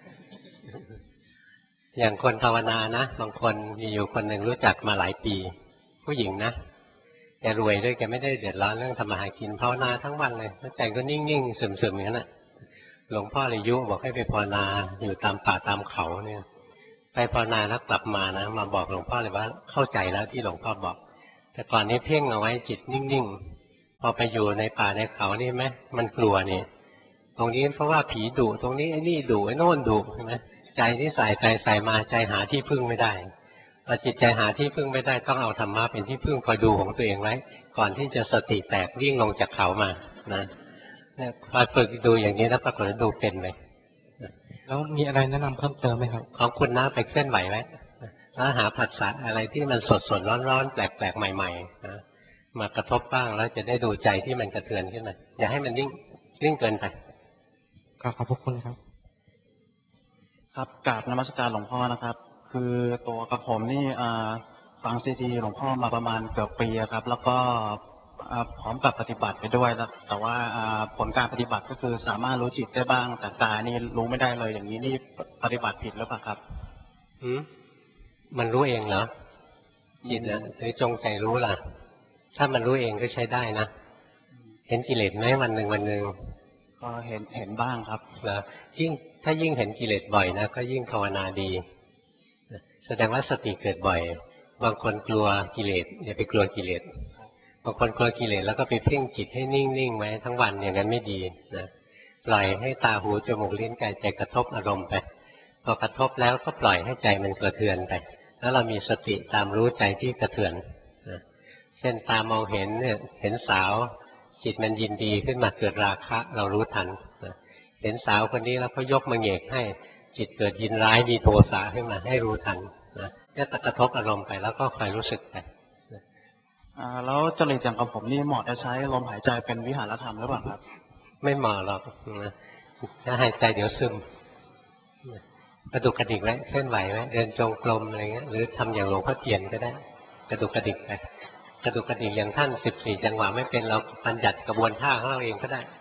S1: อย่างคนภาวนานะบางคนมีอยู่คนหนึ่งรู้จักมาหลายปีผู้หญิงนะแกรวยด้วยแกไม่ได้เดือดร้อนเรื่องทำมาหากินภาวนาทั้งวันเลยแล้วใจก็นิ่งๆซึมๆอย่างนั้นแหละหลวงพ่อเลยยุบอกให้ไปภาวนาอยู่ตามป่าตามเขาเนี่ยไปภาวนาแล้วกลับมานะมาบอกหลวงพ่อเลยว่าเข้าใจแล้วที่หลวงพ่อบอกแต่ก่อนนี้เพ่งเอาไว้จิตนิ่งๆพอไปอยู่ในป่าในเขานี่ไหมมันกลัวนี่ตรงนี้เพราะว่าผีดุตรงนี้ไอ้นี่ดุไอ้โน่นดุใช่ไหมใจที่ใส่ใจใส่มาใจหาที่พึ่งไม่ได้พอจิตใจหาที่พึ่งไม่ได้ต้องเอาธรรมะเป็นที่พึ่งคอยดูของตัวเองไว้ก่อนที่จะสติแตกวิ่งลงจากเขามานะเนี่ยพอฝึกดูอย่างนี้แล้วปรากฏว่าดูเป็นเลย
S2: แล้วมีอะไรแนะนำเพิ่มเติมไหมครับ
S1: ของคุณนะไปเคลื่อนไหวไว้แล้วหาผัสสะอะไรที่มันสดสดร้อนร้อนแปลกแปลกใหม่ๆนะมากระทบบ้างแล้วจะได้ดูใจที่มันกระเทือนขึ้นมาอย่าให้มันนิ่งนิ่งเกินไป
S2: ขอบพระคุณครับ
S3: ครับกราบนมัสการหลวงพ่อนะครับคือตัวกระผมนี่ฟังซีดีหลวงพ่อมาประมาณเกือบปีครับแล้วก็พร้อมกับปฏิบัติไปด้วยแล้วแต่ว่าผลการปฏิบัติก็คือสามารถรู้จิตได้บ้างแต่กายนี่รู้ไม่ได้เลยอย่างนี้นี่ปฏิบัติผิดหรือเปล่าครับ
S1: อืมมันรู้เองเหรอจิตนะหรือจงใจรู้ล่ะถ้ามันรู้เองก็ใช้ได้นะเห็นกิเลสไหมวันหนึ่งวันหนึ่ง
S3: ก็เห็นเห็นบ้างครับ
S1: เหรอยิ่งถ้ายิ่งเห็นกิเลสบ่อยนะก็ยิ่งภาวนาดีแสดงว่าสติเกิดบ่อยบางคนกลัวกิเลสอย่าไปกลัวกิเลสบางคนกลัวกิเลสแล้วก็ไปเพ่งจิตให้นิ่งๆไว้ทั้งวันอย่างนั้นไม่ดีนะปล่อยให้ตาหูจมูกลิ้นกายใจกระทบอารมณ์ไปพอกระทบแล้วก็ปล่อยให้ใจมันกระเทือนไปแล้วเรามีสติตามรู้ใจที่กระเทือนนะเช่นตามองเห็นเนี่ยเห็นสาวจิตมันยินดีขึ้นมาเกิดราคะเรารู้ทันนะเห็นสาวคนนี้แล้วเขายกมาเหงกให้จิตเกิดยินร้ายมีโทสะขึ้นมาให้รู้ทันนะเนี่ยกระทบอารมณ์ไปแล้วก็คอยรู้สึกไป
S3: แล้วจริตอย่างกับผมนี่เหมาะจะใช้ลมหายใจเป็นวิหารธรรมหรือเปล่าครับ
S1: ไม่เหมาะหรอกนะถ้าหายใจเดี๋ยวซึมกระดุกกระดิกไว้เคลื่อนไหวไว้เดินจงกรมอะไรเงี้ยหรือทำอย่างหลวงพ่อเทียนก็ได้กระดุกกระดิกไปกระดุกกระดิกอย่างท่านสิบสี่จังหวะไม่เป็นเราบัญญัติกระบวนท่าของเราเองก็ได้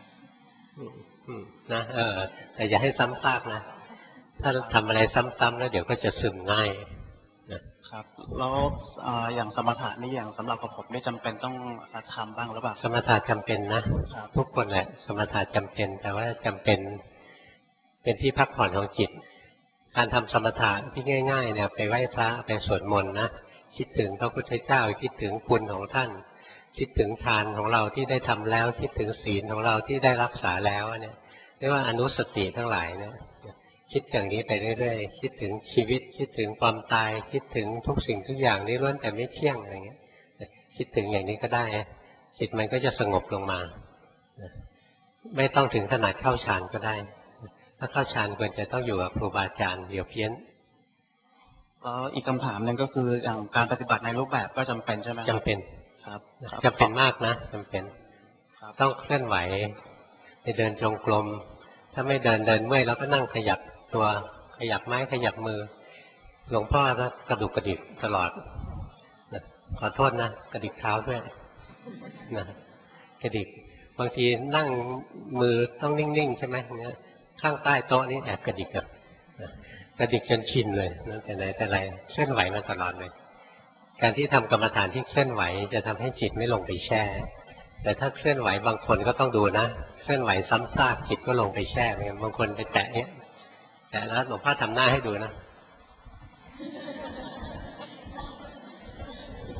S1: นะเออแต่อย่าให้ซ้ำซากนะถ้าทำอะไรซ้ำๆแล้วเดี๋ยวก็จะซึมง่าย
S3: นะครับแล้วอย่างสมถะนี่อย่างสำหรับผมไม่จำเป็นต้องทำบ้างหรือเปล่า
S1: สมถะจำเป็นนะทุกคนแหละสมถะจำเป็นแต่ว่าจำเป็นเป็นที่พักผ่อนของจิตการทำสมถะที่ง่ายๆเนี่ยไปไหว้พระไปสวดมนต์นะคิดถึงพระพุทธเจ้าคิดถึงคุณของท่านคิดถึงทานของเราที่ได้ทำแล้วคิดถึงศีลของเราที่ได้รักษาแล้วเนี่ยเรียกว่าอนุสติทั้งหลายเนี่ยคิดอย่างนี้ไปเรื่อยๆคิดถึงชีวิตคิดถึงความตายคิดถึงทุกสิ่งทุกอย่างนี้ล้วนแต่ไม่เที่ยงอะไรเงี้ยคิดถึงอย่างนี้ก็ได้จิตมันก็จะสงบลงมาไม่ต้องถึงขนาดเข้าฌานก็ได้ถ้าเข้าฌานควรจะต้องอยู่กับครูบาอาจารย์เดี๋ยวเพี้ยน
S3: แล้วอีกคำถามหนึ่งก็คืออย่างการปฏิบัติในรูปแบบก็จำเป็นใช่ไหม
S1: จำเป็น
S3: ครับ
S1: จำเป็นมากนะจำเป็นต้องเคลื่อนไหวไปเดินจงกรมถ้าไม่เดินเดินเมื่อยแล้วก็นั่งขยับตัวขยับไม้ขยับมือหลวงพ่อก็กระดุกกระดิกตลอดขอโทษนะกระดิกเท้าด้วยนะกระดิกบางทีนั่งมือต้องนิ่งๆใช่ไหมเนี่ยข้างใต้โต๊ะนี่แอบกระดิกกระดิกจนชินเลยนั่นแต่ไหนแต่ไรเคลื่อนไหวมาตลอดเลยการที่ทำกรรมฐานที่เคลื่อนไหวจะทำให้จิตไม่ลงไปแช่แต่ถ้าเคลื่อนไหวบางคนก็ต้องดูนะเคลื่อนไหวซ้ำซากจิตก็ลงไปแช่เหมือนกันบางคนไปแตะเนี้ยแต่แล้วหลวงพ่อทำหน้าให้ดูนะ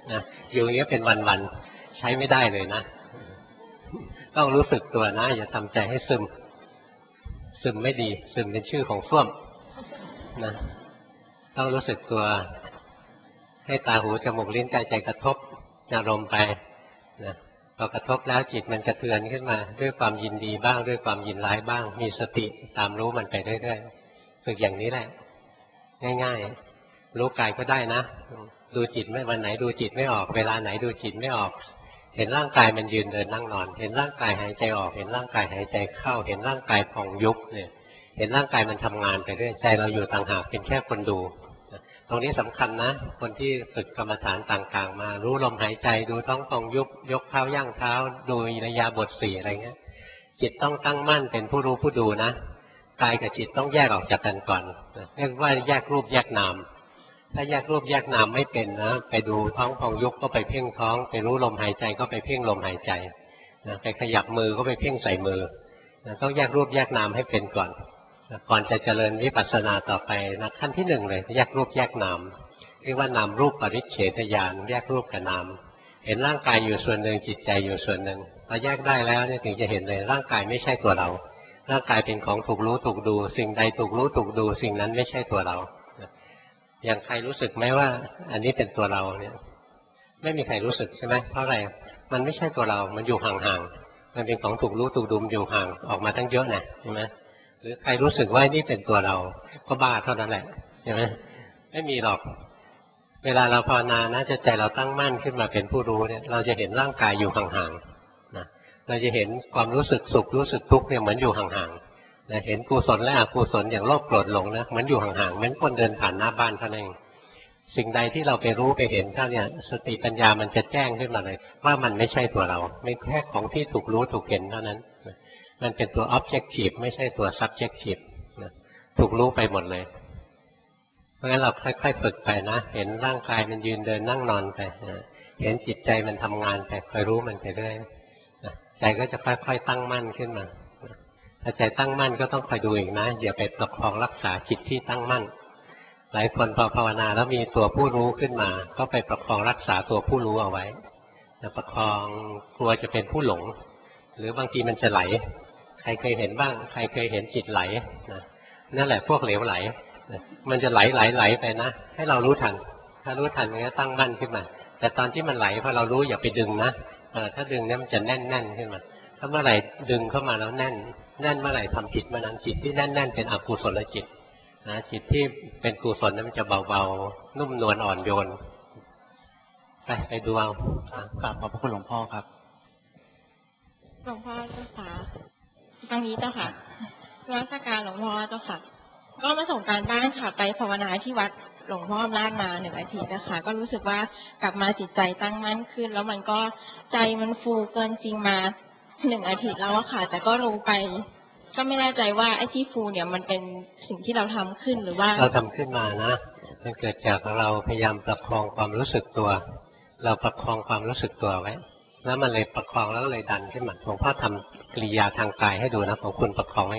S1: นะอยู่อย่างเงี้ยเป็นวันๆใช้ไม่ได้เลยนะต้องรู้สึกตัวนะอย่าทำใจให้ซึมซึมไม่ดีซึมเป็นชื่อของส้วมนะต้องรู้สึกตัวให้ตาหูจมูกลิ้นกายใจกระทบอารมณ์ไปนะพอกระทบแล้วจิตมันกระเทือนขึ้นมาด้วยความยินดีบ้างด้วยความยินร้ายบ้างมีสติตามรู้มันไปเรื่อยๆฝึกอย่างนี้แหละง่ายๆรู้กายก็ได้นะดูจิตไม่วันไหนดูจิตไม่ออกเวลาไหนดูจิตไม่ออกเห็นร่างกายมันยืนเดินนั่งนอนเห็นร่างกายหายใจออกเห็นร่างกายหายใจเข้าเห็นร่างกายพองยุบเนี่ยเห็นร่างกายมันทำงานไปเรื่อยใจเราอยู่ต่างหากเป็นแค่คนดูตรงนี้สำคัญนะคนที่ฝึกกรรมฐานต่างๆมารู้ลมหายใจดูท้องพองยุบยกเท้าย่างเท้าดูอิริยาบถสี่อะไรเงี้ยจิตต้องตั้งมั่นเป็นผู้รู้ผู้ดูนะกายกับจิตต้องแยกออกจากกันก่อนเรียกว่าแยกรูปแยกนามถ้าแยกรูปแยกนามไม่เป็นนะไปดูท้องพองยุบก็ไปเพ่งท้องไปรู้ลมหายใจก็ไปเพ่งลมหายใจนะไปขยับมือก็ไปเพ่งใส่มือนะต้องแยกรูปแยกนามให้เป็นก่อนก่อนจะเจริญวิปัสสนาต่อไปนะขั้นที่หนึ่งเลยแยกรูปแยกนามเรียกว่านามรูปปริเฉทญาณแยกรูปกับนามเห็นร่างกายอยู่ส่วนหนึ่งจิตใจอยู่ส่วนหนึ่งพอแยกได้แล้วเนี่ยถึงจะเห็นเลยร่างกายไม่ใช่ตัวเราร่างกายเป็นของถูกรู้ถูกดูสิ่งใดถูกรู้ถูกดูสิ่งนั้นไม่ใช่ตัวเราอย่างใครรู้สึกไหมว่าอันนี้เป็นตัวเราเนี่ยไม่มีใครรู้สึกใช่ไหมเพราะอะไรมันไม่ใช่ตัวเรามันอยู่ห่างๆมันเป็นของถูกรู้ถูกดูอยู่ห่างออกมาตั้งเยอะนะใช่ไหมหรือใครรู้สึกว่านี่เป็นตัวเราก็บ้าเท่านั้นแหละใช่ไหมไม่มีหรอกเวลาเราภาวนานะจะใจเราตั้งมั่นขึ้นมาเป็นผู้รู้เนี่ยเราจะเห็นร่างกายอยู่ห่างๆนะเราจะเห็นความรู้สึกสุขรู้สึกทุกข์เนี่ยเหมือนอยู่ห่างๆนะเห็นกุศลและอกุศลอย่างโลภโกรธหลงนะเหมือนอยู่ห่างๆเหมือนคนเดินผ่านหน้าบ้านเท่านั้นเองสิ่งใดที่เราไปรู้ไปเห็นเท่าเนี่ยสติปัญญามันจะแจ้งขึ้นมาเลยว่ามันไม่ใช่ตัวเราไม่แค่ของที่ถูกรู้ถูกเห็นเท่านั้นมันเป็นตัว objective ไม่ใช่ตัว subjective ถูกรู้ไปหมดเลยเพราะงั้นเราค่อยๆฝึกไปนะเห็นร่างกายมันยืนเดินนั่งนอนไปเห็นจิตใจมันทำงานไปคอยรู้มันไปเรื่อยใจก็จะค่อยๆตั้งมั่นขึ้นมาถ้าใจตั้งมั่นก็ต้องคอยดูอีกนะอย่าไปประคองรักษาจิตที่ตั้งมั่นหลายคนพอภาวนาแล้วมีตัวผู้รู้ขึ้นมาก็ไปประคองรักษาตัวผู้รู้เอาไว้แต่ประคองกลัวจะเป็นผู้หลงหรือบางทีมันจะไหลใครเคยเห็นบ้างใครเคยเห็นจิตไหลนะนั่นแหละพวกเหลวไหลมันจะไหลไหลไหลไปนะให้เรารู้ทันถ้ารู้ทันมันก็ตั้งมั่นขึ้นมาแต่ตอนที่มันไหลพอเรารู้อย่าไปดึงนะถ้าดึงเนี่ยมันจะแน่นแน่นขึ้นมาถ้าเมื่อไหร่ดึงเข้ามาแล้วแน่นแน่นเมื่อไหร่ทำผิดเมื่อนั้นจิตที่แน่นแน่นเป็นอกุศลจิตนะจิตที่เป็นกุศลนั้นมันจะเบาๆนุ่มนวลอ่อนโยนไปไปดูเอา
S3: กราบขอบพระคุณหลวงพ่อครับ
S4: หลวงพ่อเจ้าค่ะตรงนี้เจ้าค่ะรัชการหลวงพ่อเจ้าค่ะก็มาส่งการบ้านค่ะไปภาวนาที่วัดหลวงพ่ออำนาจมาหนึ่งอาทิตย์นะคะก็รู้สึกว่ากลับมาจิตใจตั้งมั่นขึ้นแล้วมันก็ใจมันฟูเกินจริงมาหนึ่งอาทิตย์แล้วอะค่ะแต่ก็รู้ไปก็ไม่แน่ใจว่าไอ้ที่ฟูเนี่ยมันเป็นสิ่งที่เราทำขึ้นหรือว่า
S1: เราทำขึ้นมานะมันเกิดจากเราพยายามประคองความรู้สึกตัวเราประคองความรู้สึกตัวไว้แล้วมันเลยประคองแล้วเลยดันขึ้นมาหลวงพ่อทำกิริยาทางกายให้ดูนะของคุณประคองไว้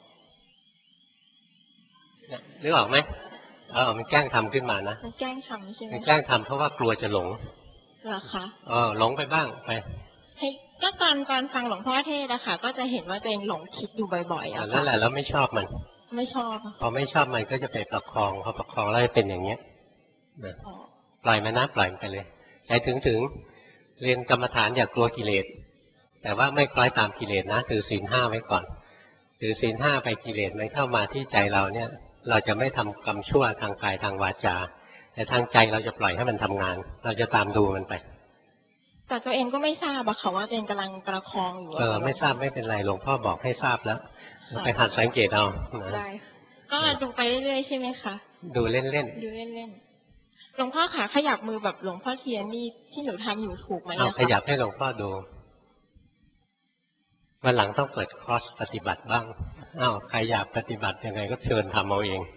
S1: นึกออกไหมเออมันแกล้งทำขึ้นมานะ
S4: มันแกล้งทำใช่ไหม
S1: มันแกล้งทำเพราะว่ากลัวจะหลง
S4: เหรอคะ
S1: เออหลงไปบ้างไป
S4: ให้ก็ตอนตอนฟังหลวงพ่อเทศนะคะก็จะเห็นว่าตัวเองหลงคิดอยู่บ่อยๆอ่ะ
S1: นั่นแหละแล้วไม่ชอบมัน
S4: ไม่ชอบ
S1: พอไม่ชอบมันก็จะไปประคองพอประคองแล้วเป็นอย่างเงี้ยปล่อยมันนะปล่อยมันไปเลยใจถึงถึงเรียนกรรมฐานอย่ากลัวกิเลสแต่ว่าไม่คล้อยตามกิเลสนะถือศีลห้าไว้ก่อนถือศีลห้าไปกิเลสมันเข้ามาที่ใจเราเนี่ยเราจะไม่ทำกรรมชั่วทางกายทางวาจาแต่ทางใจเราจะปล่อยให้มันทำงานเราจะตามดูมันไป
S4: แต่ตัวเองก็ไม่ทราบอะค่ะว่าตัวเองกำลังประคองอยู่
S1: เออไม่ทราบไม่เป็นไรหลวงพ่อบอกให้ทราบแล้วไปหัดสังเกตเอา
S4: ได้ก็ดูไปเรื่อยๆใช่ไหมคะ
S1: ดูเล่น
S4: ๆดูเล่นๆหลวงพ่อขาขยับมือแบบหลวงพ่อเทียนนี่ที่หนูทำอยู่ถูกไหม
S1: คะขยับให้หลวงพ่อดูวันหลังต้องเปิดคอร์สปฏิบัติบ้างอ้าวใครอยากปฏิบัติยังไงก็เชิญทำเอาเอง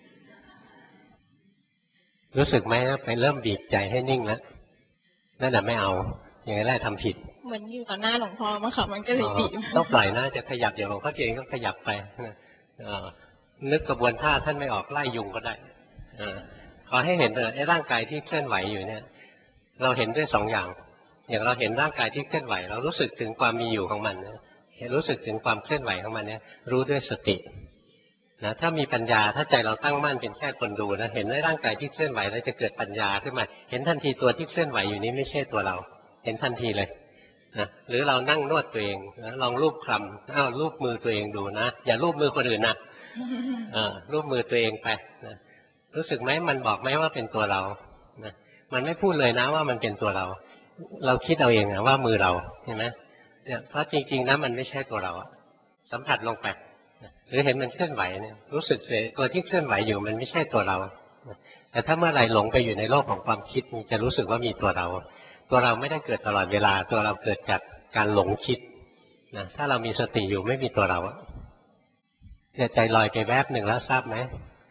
S1: รู้สึกไหมนะไปเริ่มบีบใจให้นิ่งแล้วนั่นแหละไม่เอาอย่างไรทำผิด
S4: เหมือนอยู่ต่อหน้าหลวงพ่อมั้งค่ะมันก็เลยบีบ
S1: ต้องปล่อยนะจะขยับอย่างหลวงพ่อเองก็ขยับไปนึกกระบวนท่าท่านไม่ออกไล่ยุงก็ได้ขอให้เห็นเลยไอ้ร่างกายที่เคลื่อนไหวอยู่เนี่ยเราเห็นด้วยสองอย่างอย่างเราเห็นร่างกายที่เคลื่อนไหวเรารู้สึกถึงความมีอยู่ของมันเห็นรู้สึกถึงความเคลื่อนไหวของมันเนี่ยรู้ด้วยสตินะถ้ามีปัญญาถ้าใจเราตั้งมั่นเป็นแค่คนดูนะเห็นในร่างกายที่เคลื่อนไหวแล้วจะเกิดปัญญาขึ้นมาเห็นทันทีตัวที่เคลื่อนไหวอยู่นี้ไม่ใช่ตัวเราเห็นทันทีเลยนะหรือเรานั่งนวดตัวเองนะลองรูปคลำอ้าวรูปมือตัวเองดูนะอย่ารูปมือคนอื่นนะรูปมือตัวเองไปนะรู้สึกไหมมันบอกไหมว่าเป็นตัวเรานะมันไม่พูดเลยนะว่ามันเป็นตัวเราเราคิดเอาเองนะว่ามือเราเห็นไหมเนี่ยเพราะจริงๆนะมันไม่ใช่ตัวเราสัมผัสลงไปหรือเห็นมันเคลื่อนไหวเนี่ยรู้สึกเลยตัวที่เคลื่อนไหวอยู่มันไม่ใช่ตัวเราแต่ถ้าเมื่อไหร่หลงไปอยู่ในโลกของความคิดจะรู้สึกว่ามีตัวเราตัวเราไม่ได้เกิดตลอดเวลาตัวเราเกิดจากการหลงคิดนะถ้าเรามีสติอยู่ไม่มีตัวเราเนี่ยใจลอยไปแวบหนึ่งแล้วทราบไหม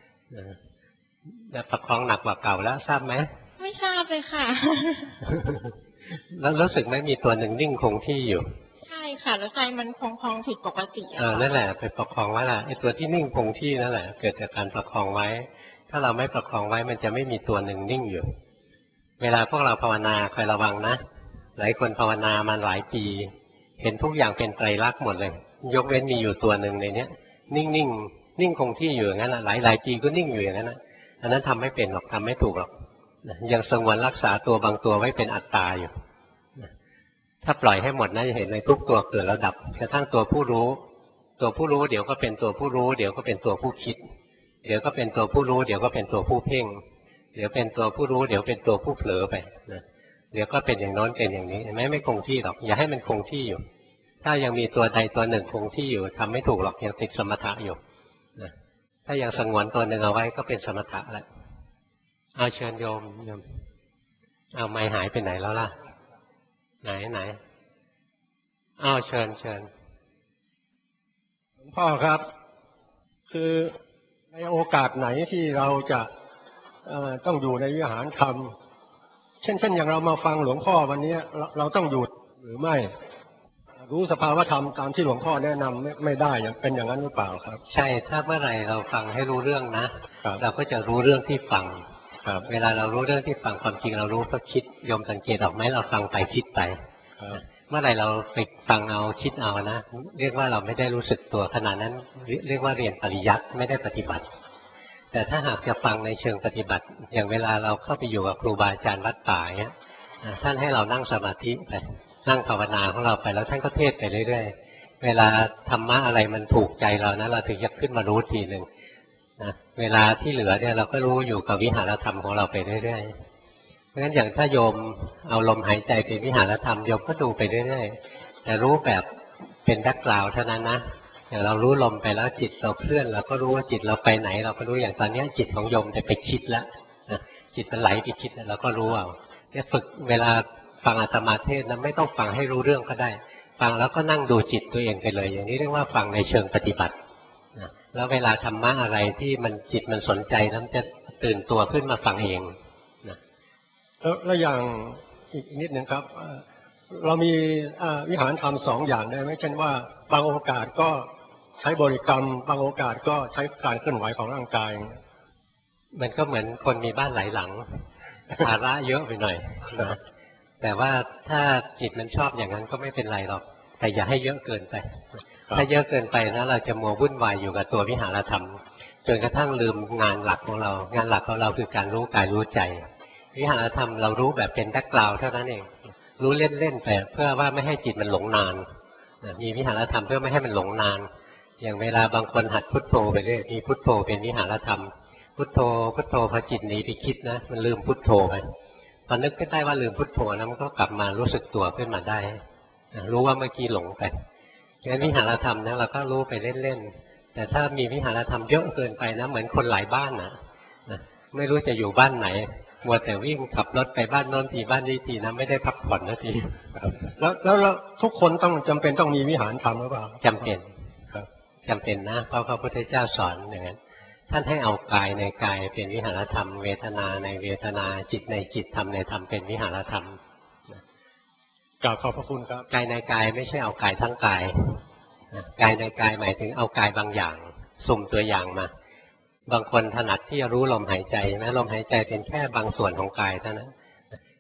S1: ประคองหนักกว่าเก่าแล้วทราบไหม
S4: ไม่ทราบเลยค่ะ
S1: แล้วรู้สึกไหมมีตัวหนึ่งนิ่งคงที่อยู่
S4: ใช่ค่ะแล้วใจมันคงคงผิดปกติ
S1: เออนั่นแหละไปประคองไว้ล่ะไอ้ตัวที่นิ่งคงที่นั่นแหละเกิดจากการประคองไว้ถ้าเราไม่ประคองไว้มันจะไม่มีตัวหนึ่งนิ่งอยู่เวลาพวกเราภาวนาคอยระวังนะหลายคนภาวนามาหลายปีเห็นทุกอย่างเป็นไตรลักษณ์หมดเลยยกเว้นมีอยู่ตัวหนึ่งในนี้นิ่งนิ่งนิ่งคงที่อยู่อย่างนั้นหลายหลายปีก็นิ่งอยู่อย่างนั้นนะอันนั้นทำไม่เป็นหรอกทำไม่ถูกหรอกยังสงวนรักษาตัวบางตัวไว้เป็นอัตตาอยู่ถ้าปล่อยให้หมดนะจะเห็นในทุกตัวเกิดแล้วดับกระทั่งตัวผู้รู้ตัวผู้รู้เดี๋ยวก็เป็นตัวผู้รู้เดี๋ยวก็เป็นตัวผู้คิดเดี๋ยวก็เป็นตัวผู้รู้เดี๋ยวก็เป็นตัวผู้เพ่งเดี๋ยวเป็นตัวผู้รู้เดี๋ยวเป็นตัวผู้เผลอไปนะเดี๋ยวก็เป็นอย่างโน้นเป็นอย่างนี้เห็นไหมไม่คงที่หรอกอย่าให้มันคงที่อยู่ถ้ายังมีตัวใดตัวหนึ่งคงที่อยู่ทำไม่ถูกหรอกยังติดสมถะอยู่นะถ้ายังสงวนตัวหนึ่งเอาไว้ก็เป็นสมถะแล้วเอาเชิญโยมโยมเอาไม้หายไปไหนแล้วล่ะไหนไหนอ้าวเชิญเชิญ
S5: หลวงพ่อครับคือในโอกาสไหนที่เราจะต้องอยู่ในวิหารธรรมเช่นเช่นอย่างเรามาฟังหลวงพ่อวันนี้เราเราต้องหยุดหรือไม่รู้สภาวธรรมตามที่หลวงพ่อแนะนำไม่ไม่ได้อย่างเป็นอย่างนั้นหรือเปล่าครับ
S1: ใช่ถ้าเมื่อไหร่เราฟังให้รู้เรื่องนะเราก็จะรู้เรื่องที่ฟังเวลาเรารู้เรื่องที่ฟังความจริงเรารู้เพราะคิดยมสังเกตออกไหมเราฟังไปคิดไปเมื่อไหร่เราไปฟังเอาคิดเอานะเรียกว่าเราไม่ได้รู้สึกตัวขณะนั้นเรียกว่าเรียนปริยัติไม่ได้ปฏิบัติแต่ถ้าหากจะฟังในเชิงปฏิบัติอย่างเวลาเราเข้าไปอยู่กับครูบาอาจารย์วัดป่าเนี้ยท่านให้เรานั่งสมาธิไปนั่งภาวนาของเราไปแล้วท่านก็เทศไปเรื่อยๆเวลาธรรมะอะไรมันถูกใจเรานะเราถึงจะขึ้นมารู้ทีหนึ่งนะเวลาที่เหลือเนี่ยเราก็รู้อยู่กับวิหารธรรมของเราไปเรื่อยๆเพราะฉะนั้นอย่างถ้าโยมเอาลมหายใจเป็นวิหารธรรมโยมก็ดูไปเรื่อยๆแต่รู้แบบเป็นแบ็คกราวด์เท่านั้นนะอย่างเรารู้ลมไปแล้วจิตเราเคลื่อนเราก็รู้ว่าจิตเราไปไหนเราก็รู้อย่างตอนนี้จิตของโยมจะไปคิดแล้วนะจิตมันไหลไปคิดเราก็รู้เอาเนี่ยฝึกเวลาฟังอาตมาเทศนะไม่ต้องฟังให้รู้เรื่องก็ได้ฟังแล้วก็นั่งดูจิตตัวเองไปเลยอย่างนี้เรียกว่าฟังในเชิงปฏิบัตินะแล้วเวลาธรรมะอะไรที่มันจิตมันสนใจนั้นจะตื่นตัวขึ้นมาฟังเองนะ
S5: แล้วแล้วอย่างอีกนิดหนึ่งครับเรามีวิหารธรรมสองอย่างได้ไหมเช่นว่าบางโอกาสก็ใช้บริกรรมบางโอกาสก็ใช้การเคลื่อนไหวของร่างกาย
S1: มันก็เหมือนคนมีบ้านหลายหลังภาระเยอะไปหน่อยนะแต่ว่าถ้าจิตมันชอบอย่างนั้นก็ไม่เป็นไรหรอกแต่อย่าให้เยอะเกินไปถ้าเยอะเกินไปนะเราจะมัววุ่นวายอยู่กับตัววิหารธรรมจนกระทั่งลืมงานหลักของเรางานหลักของเราคือการรู้กายรู้ใจวิหารธรรมเรารู้แบบเป็นแบ็คกราวด์เท่านั้นเองรู้เล่นๆไปเพื่อว่าไม่ให้จิตมันหลงนานมีวิหารธรรมเพื่อไม่ให้มันหลงนานอย่างเวลาบางคนหัดพุทโธไปเรื่อยมีพุทโธเป็นวิหารธรรมพุทโธพุทโธพอจิตหนีไปคิดนะมันลืมพุทโธไปพอนึกขึ้นได้ว่าลืมพุทโธนะมันก็กลับมารู้สึกตัวขึ้นมาได้รู้ว่าเมื่อกี้หลงไปงั้นวิหารธรรมนะเราก็รู้ไปเล่นๆแต่ถ้ามีวิหารธรรมเยอะเกินไปนะเหมือนคนหลายบ้านนะไม่รู้จะอยู่บ้านไหนมัวแต่วิ่งขับรถไปบ้านโน้นทีบ้านนี้ทีนะไม่ได้พักผ่อนนาที
S5: แล้วแล้วทุกคนต้องจำเป็นต้องมีวิหารธรรมหรือเปล่า
S1: จำเป็นครับจำเป็นนะเพราะพระพุทธเจ้าสอนอย่างนั้นท่านให้เอากายในกายเป็นวิหารธรรมเวทนาในเวทนาจิตในจิตธรรมในธรรมเป็นวิหารธรรม
S5: กราบขอบพระคุณครับ
S1: กายในกายไม่ใช่เอากายทั้งกายกายในกายหมายถึงเอากายบางอย่างสุ่มตัวอย่างมาบางคนถนัดที่จะรู้ลมหายใจนะลมหายใจเป็นแค่บางส่วนของกายเท่านั้น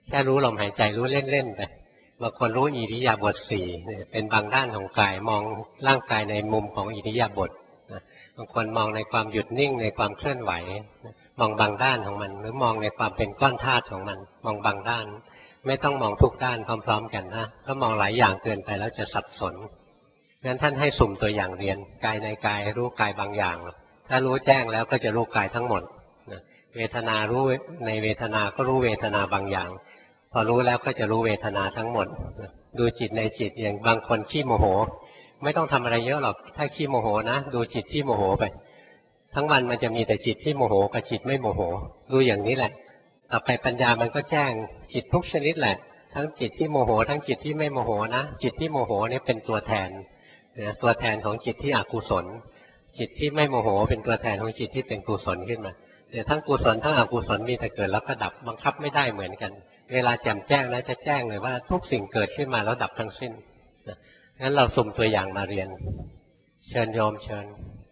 S1: แค่รู้ลมหายใจรู้เล่นๆไปบางคนรู้อิริยาบถสี่เป็นบางด้านของกายมองร่างกายในมุมของอิริยาบถบางคนมองในความหยุดนิ่งในความเคลื่อนไหวมองบางด้านของมันหรือมองในความเป็นก้อนธาตุของมันมองบางด้านไม่ต้องมองทุกด้านพร้อมๆกันนะถ้ามองหลายอย่างเกินไปแล้วจะสับสนงั้นท่านให้สุ่มตัวอย่างเรียนกายในกายรู้กายบางอย่างถ้ารู้แจ้งแล้วก็จะรู้กายทั้งหมดเวทนารู้ในเวทนาก็รู้เวทนาบางอย่างพอรู้แล้วก็จะรู้เวทนาทั้งหมดดูจิตในจิตอย่างบางคนขี้โมโหไม่ต้องทำอะไรเยอะหรอกถ้าขี้โมโหนะดูจิตที่โมโหไปทั้งวันมันจะมีแต่จิตที่โมโหกับจิตไม่โมโหดูอย่างนี้แหละต่อไปปัญญามันก็แจ้งจิตทุกชนิดแหละทั้งจิตที่โมโหทั้งจิตที่ไม่โมโหนะจิตที่โมโหนี่เป็นตัวแทนนะตัวแทนของจิตที่อกุศลจิตที่ไม่โมโหเป็นตัวแทนของจิตที่เป็นกุศลขึ้นมาแต่ทั้งกุศลทั้งอกุศลมีแต่เกิดแล้วก็ดับบังคับไม่ได้เหมือนกันเวลาแจ่มแจ้งแล้วจะแจ้งเลยว่าทุกสิ่งเกิดขึ้นมาแล้วดับทั้งสิ้นงั้นเราสุ่มตัวอย่างมาเรียนเชิญโยมเชิญ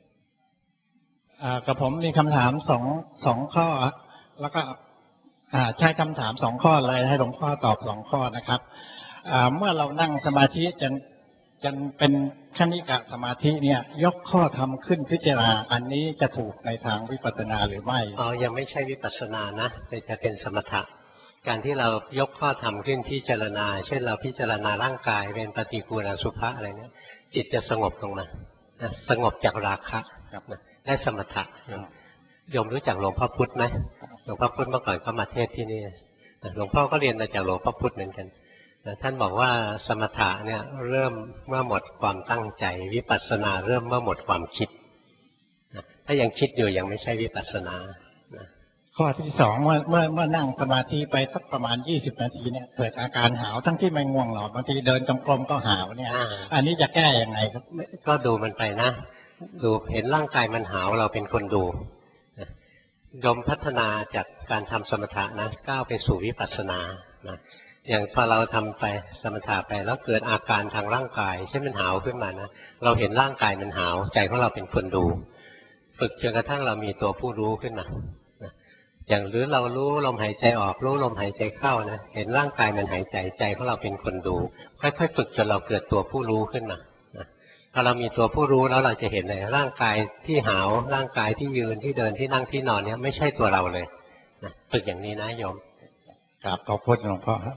S6: กับผมมีคำถามสองสองข้อแล้วก็ใช้คำถามสองข้อเลยให้หลวงพ่อตอบสองข้อนะครับเมื่อเรานั่งสมาธิจนจนเป็นคณิกะสมาธิเนี่ยยกข้อธรรมขึ้นพิจารณาอันนี้จะถูกในทางวิปัสสนาหรือไม่
S1: อ๋อยังไม่ใช่วิปัสสนานะแต่จะเป็นสมถะการที่เรายกข้อธรรมขึ้นพิจารณาเช่นเราพิจารณาร่างกายเป็นปฏิกูลอสุภะอะไรเนี้ยจิตจะสงบลงมาสงบจากราคะได้สมถะโยมรู้จักหลวงพ่อพุธไหมหลวงพ่อพุธเมื่อก่อนก็มาเทศที่นี่หลวงพ่อก็เรียนมาจากหลวงพ่อพุธเหมือนกันท่านบอกว่าสมถะเนี่ยเริ่มเมื่อหมดความตั้งใจวิปัสสนาเริ่มเมื่อหมดความคิดถ้ายังคิดอยู่ยังไม่ใช่วิปัสสนา
S6: ข้อที่สองเมื่อเมื่อเมื่อนั่งสมาธิไปสักประมาณยี่สิบนาทีเนี่ยเกิดอาการหาวทั้งที่ไม่ง่วงหรอกบางทีเดินจงกรมก็หาวเนี่ยอันนี้จะแก้ยังไงครับ
S1: ก็ดูมันไปนะดูเห็นร่างกายมันหาวเราเป็นคนดูยมพัฒนาจากการทำสมถะนะก้าวไปสู่วิปัสสนานะอย่างพอเราทำไปสมถะไปแล้วเกิดอาการทางร่างกายเช่นมันหาวขึ้นมานะเราเห็นร่างกายมันหาวใจของเราเป็นคนดูฝึกจนกระทั่งเรามีตัวผู้รู้ขึ้นมาอย่างหรือเรารู้ลมหายใจออกรู้ลมหายใจเข้านะเห็นร่างกายมันหายใจใจของเราเป็นคนดูค่อยๆฝึกจนเราเกิดตัวผู้รู้ขึ้นมาพอเรามีตัวผู้รู้แล้วเราจะเห็นเลยร่างกายที่หาวร่างกายที่ยืนที่เดินที่นั่งที่นอนเนี่ยไม่ใช่ตัวเราเลยนะฝึกอย่างนี้นะโยม
S6: ครับขอบคุณหลวงพ่อครับ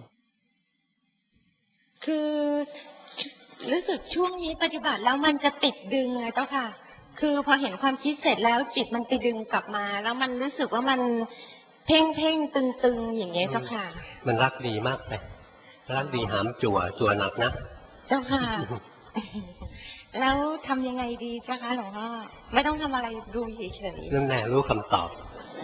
S7: คือรู้สึกช่วงนี้ปฏิบัติแล้วมันจะติดดึงไงเจ้าค่ะคือพอเห็นความคิดเสร็จแล้วจิตมันไปดึงกลับมาแล้วมันรู้สึกว่ามันเพ่งเพ่งตึงตึงอย่างเงี้ยเจ้าค่ะ
S1: มันรักดีมากไปรักดีหามจั่วจั่วหนักนะ
S7: เจ้าค่ะแล้วทำยังไงดีเจ้าคะหลวงพ่อไม่ต้องทำอะไรดูเฉย
S1: ๆนั่นแหละรู้คำตอบ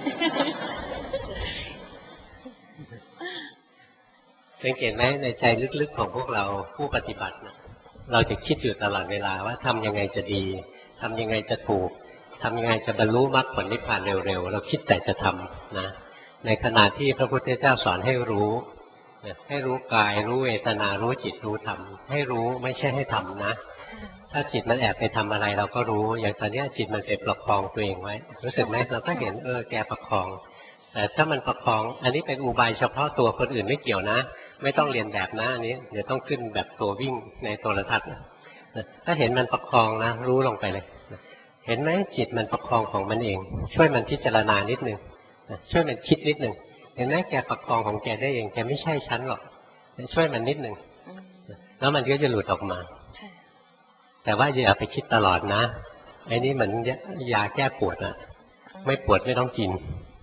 S1: สังเกตไหมในใจลึกๆของพวกเราผู้ปฏิบัตินะเราจะคิดอยู่ตลอดเวลาว่าทำยังไงจะดีทำยังไงจะถูกทำยังไงจะบรรลุมรรคผลนิพพานเร็วๆเราคิดแต่จะทำนะในขณะที่พระพุทธเจ้าสอนให้รู้ให้รู้กายรู้เวทนารู้จิตรู้ธรรมให้รู้ไม่ใช่ให้ทำนะถ้าจิตมันแอบไปทำอะไรเราก็รู้อย่างตอนนี้จิตมันไปประคองตัวเองไว้รู้สึกไหมเราก็เห็นเออแกประคองแต่ถ้ามันประคองอันนี้เป็นอุบายเฉพาะตัวคนอื่นไม่เกี่ยวนะไม่ต้องเรียนแบบนะอันนี้เดี๋ยวต้องขึ้นแบบตัววิ่งในโทรทัศน์ถ้าเห็นมันประคองนะรู้ลงไปเลยเห็นไหมจิตมันประคองของมันเองช่วยมันพิจารณานิดนึงช่วยมันคิดนิดนึงเห็นไหมแกประคองของแกได้เองแกไม่ใช่ฉันหรอกช่วยมันนิดนึงแล้วมันก็จะหลุดออกมาแต่ว่าอย่าไปคิดตลอดนะไอ้นี่เหมือนยาแก้ปวดนะไม่ปวดไม่ต้องกิน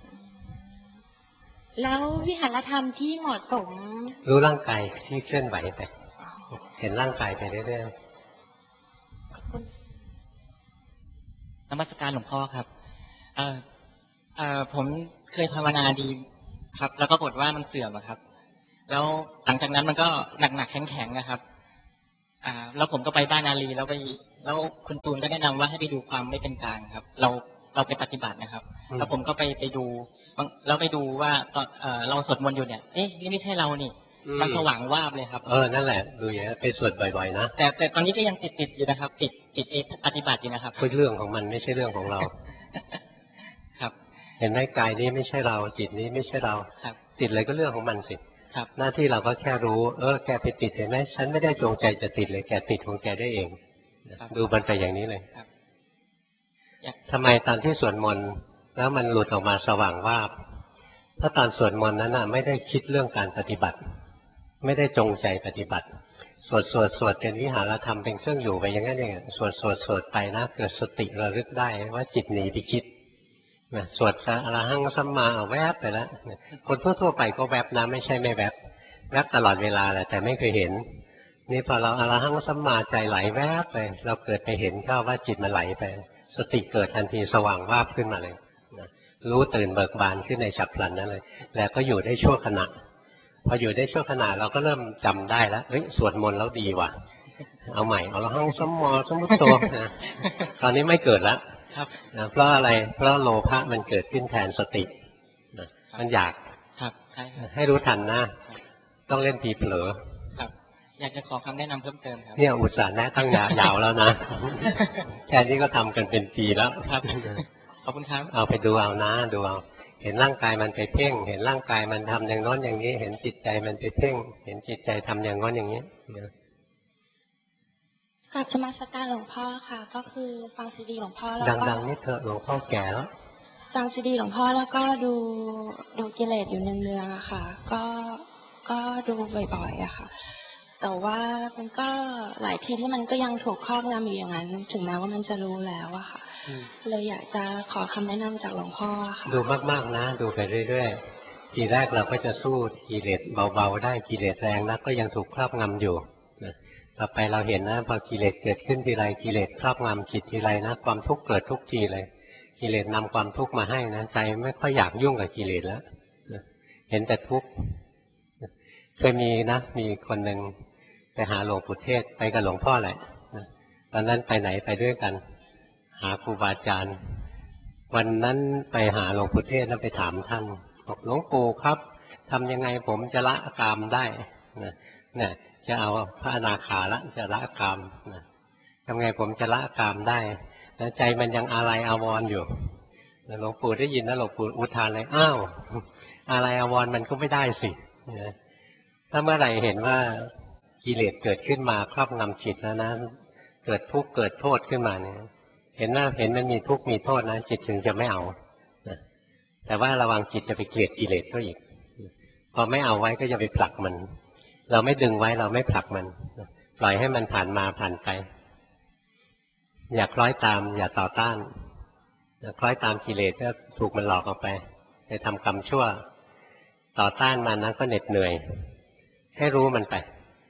S7: แล้ววิหารธรรมที่เหมาะสม
S1: รู้ร่างกายที่เคลื่อนไหวไปเห็นร่างกายไปเรื่อย
S2: ๆนมัสการหลวงพ่อครับเอ่อเอ่อผมเคยภาวนาดีครับแล้วก็ปรากฏว่ามันเสื่อมครับ แล้วหลังจากนั้นมันก็หนักๆแข็งๆนะครับอ่าแล้วผมก็ไปบ้านอาลีแล้วไปแล้วคุณตูนก็แนะนำว่าให้ไปดูความไม่เป็นกลางครับเราเราไปปฏิบัตินะครับแล้วผมก็ไปไปดูแล้วไปดูว่าตอนเออเราสวดมนต์อยู่เนี่ยเอ๊ะนี่ไม่ใช่เรานี่มันสว่างวาบเลยครับ
S1: เออนั่นแหละดูอย่างนี้ไปสวดบ่อยๆนะ
S2: แต่แต่ตอนนี้ก็ยังติดติดอยู่นะครับติดติดเอปฏิบัติอยู่นะครับ
S1: เป็นเรื่องของมันไม่ใช่เรื่องของเรา
S2: ครับ
S1: เห็นไหมกายนี้ไม่ใช่เราจิตนี้ไม่ใช่เรา
S2: ครับ
S1: จิตอะไรก็เรื่องของมันสิ
S2: ครับ
S1: หน้าที่เราก็แค่รู้เออแกไปติดเห็นไหมฉันไม่ได้จงใจจะติดเลยแกติดของแกได้เองดูมันไปอย่างนี้เลยทำไมตอนที่สวดมนต์แล้วมันหลุดออกมาสว่างวาบถ้าตอนสวดมนต์นั้นน่ะไม่ได้คิดเรื่องการปฏิบัติไม่ได้จงใจปฏิบัติสวดสวดสวดเป็นวิหารธรรมเป็นเครื่องอยู่ไปอย่างนั้นเองสวดสวดสวดไปนะเกิดสติระลึกได้ว่าจิตหนีไปคิดนะสวดอรหังสัมมาแวบไปแล้วคนทั่วๆไปก็แวบนะไม่ใช่ไม่แวบแวบตลอดเวลาแหละแต่ไม่เคยเห็นนี่พอเราอรหังสัมมาใจไหลแวบไปเราเกิดไปเห็นเข้าว่าจิตมันไหลไปสติเกิดทันทีสว่างวาบขึ้นมาเลยนะรู้ตื่นเบิกบานขึ้นในฉับพลันนั่นเลยแล้วก็อยู่ได้ชั่วขณะพออยู่ได้ชั่วขณะเราก็เริ่มจำได้แล้วเฮ้ยสวดมนต์แล้วดีว่ะเอาใหม่เอาละห้องสมอสมุตโตนะตอนนี้ไม่เกิดแล้วนะเพราะอะไรเพราะโลภะมันเกิดขึ้นแทนสตินะมันอยากให้รู้ทันนะต้องเล่นทีเผลอ
S2: อยากจะขอคำแนะนำเพิ่มเติมครับ
S1: เนี่ยอุตส่าห์แนะตั้งยาวแล้วนะแค่นี้ก็ทำกันเป็นปีแล้ว
S2: ครับขอบคุณครับ
S1: เอาไปดูเอานะดูเอาเห็นร่างกายมันไปเพ่งเห็นร่างกายมันทำอย่างน้นอย่างนี้เห็นจิตใจมันไปเพ่งเห็นจิตใจทำอย่างน้นอย่างนี้
S7: กับสมาสการหลวงพ่อค่ะก็คือฟังซีดีหลวงพ่อแล้วก็
S1: ดังๆนี่เถอะหลวงพ่อแก่แล้ว
S7: ฟังซีดีหลวงพ่อแล้วก็ดูดูกิเลสอยู่เนืองๆอะค่ะก็ก็ดูบ่อยๆอะค่ะแต่ว่ามันก็หลายทีที่มันก็ยังถูกครอบงำอยู่อย่างนั้นถึงแม้ว่ามันจะรู้แล้วอะค่ะเลยอยากจะขอคำแนะนำจากหลวงพ่อค่ะ
S1: ดูมากๆนะดูไปเรื่อยๆทีแรกเราก็จะสู้กิเลสเบาๆได้กิเลสแรงนักก็ยังถูกครอบงำอยู่นะต่อไปเราเห็นนะพอกิเลสเกิดขึ้นทีไรกิเลสครอบงำจิตทีไรนะความทุกข์เกิดทุกทีเลยกิเลสนำความทุกข์มาให้นะใจไม่ค่อยอยากยุ่งกับกิเลสแล้วนะเห็นแต่ทุกข์เคยมีนะมีคนหนึ่งไปหาหลวงปู่เทศไปกับหลวงพ่อแหละตอนนั้นไปไหนไปด้วยกันหาครูบาอาจารย์วันนั้นไปหาหลวงปู่เทศแล้วไปถามท่านบอกหลวงปู่ครับทำยังไงผมจะละกามได้นะเนี่ยจะเอาพระอนาคาละจะละกามนะทำไงผมจะละกามได้แล้วใจมันยังอาลัยอาวรณ์อยู่หลวงปู่ได้ยินนะหลวงปู่อุทานเลยอ้าวอาลัยอาวรณ์มันก็ไม่ได้สินะถ้าเมื่อไหร่เห็นว่ากิเลสเกิดขึ้นมาครอบงำจิตแล้วนะเกิดทุกข์เกิดโทษขึ้นมาเนี่ยเห็นว่าเห็นมันมีทุกข์มีโทษนะจิตถึงจะไม่เอาแต่ว่าระวังจิตจะไปเกลียดกิเลสก็อีกพอไม่เอาไว้ก็จะไปผลักมันเราไม่ดึงไว้เราไม่ผลักมันปล่อยให้มันผ่านมาผ่านไปอย่าคล้อยตามอย่าต่อต้านคล้อยตามกิเลสก็ถูกมันหลอกออกไปไปทำกรรมชั่วต่อต้านมันนั้นก็เหน็ดเหนื่อยให้รู้มันไป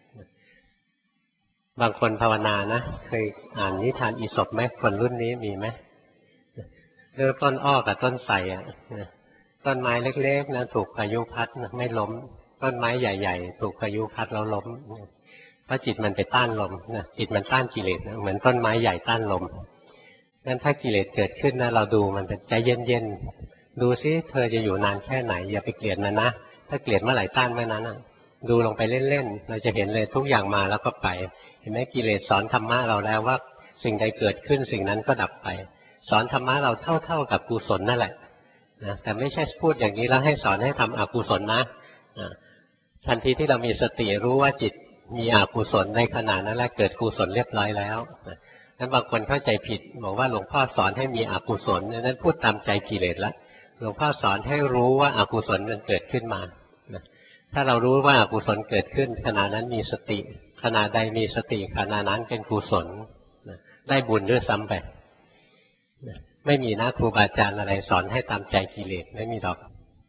S1: บางคนภาวนานะเคยอ่านนิทานอีสปไหมคนรุ่นนี้มีไหมเริ่มต้นอ้อกับต้นไทรอ่ะต้นไม้เล็กๆนะถูกพายุพัดไม่ล้มต้นไม้ใหญ่ๆถูกพายุพัดแล้วล้มเพราะจิตมันไปต้านลมนะจิตมันต้านกิเลสนะเหมือนต้นไม้ใหญ่ต้านลมงั้นถ้ากิเลสเกิดขึ้นนะเราดูมันใจเย็นๆดูซิเธอจะอยู่นานแค่ไหนอย่าไปเกลียดมันนะถ้าเกลียดเมื่อไหร่ต้านเมื่อนั้นดูลงไปเล่นๆเราจะเห็นเลยทุกอย่างมาแล้วก็ไปเห็นไหมกิเลสสอนธรรมะเราแล้วว่าสิ่งใดเกิดขึ้นสิ่งนั้นก็ดับไปสอนธรรมะเราเท่าๆกับกุศลนั่นแหละนะแต่ไม่ใช่พูดอย่างนี้แล้วให้สอนให้ทำอกุศลนะทันทีที่เรามีสติรู้ว่าจิตมีอกุศลในขณะนั้นแหละเกิดกุศลเรียบร้อยแล้วนั้นบางคนเข้าใจผิดบอกว่าหลวงพ่อสอนให้มีอกุศลนั้นพูดตามใจกิเลสแล้วหลวงพ่อสอนให้รู้ว่าอกุศลมันเกิดขึ้นมาถ้าเรารู้ว่าอกุศลเกิดขึ้นขณะนั้นมีสติขณะใดมีสติขณะนั้นเป็นกุศลได้บุญด้วยซ้ำไปไม่มีนะครูบาอาจารย์อะไรสอนให้ตามใจกิเลสไม่มีหรอก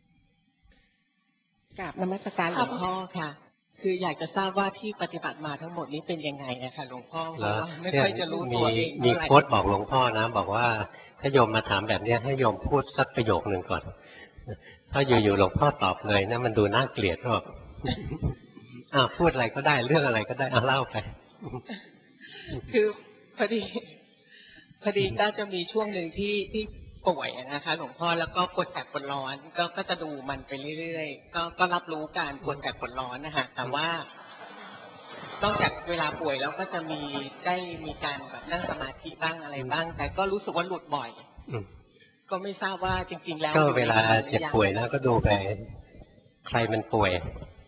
S2: กราบนมัสการหลวงพ่อค่ะคืออยากจะทราบว่าที่ปฏิบัติมาทั้งหมดนี้เป็นยังไงนะคะหลวงพ่อเพราะว่าไม่ค่อยจะรู้ตัวเอง
S1: มีโค้ดบอกหลวงพ่อนะบอกว่าถ้าโยมมาถามแบบนี้ให้โยมพูดสักประโยคหนึ่งก่อนถ้าอยู่ๆหลวงพ่อตอบเลยนะมันดูน่าเกลียดหรอกอ้าวพูดอะไรก็ได้เรื่องอะไรก็ได้เอาเล่าไป
S2: คือพอดีพอดีก็จะมีช่วงหนึ่งที่ที่ป่วยนะคะหลวงพ่อแล้วก็ปวดแสบปวดร้อนก็ก็จะดูมันไปเรื่อยๆก็ก็รับรู้การปวดแสบปวดร้อนนะคะแต่ว่านอกจากเวลาป่วยแล้วก็จะมีได้มีการแบบนั่งสมาธิบ้างอะไรบ้างแต่ก็รู้สึกว่าหลุดบ่อยก็ไม่ทราบว่าจริงๆแล้ว
S1: ก็เวลาเจ็บป่วยนะก็ดูไปใครมันป่วย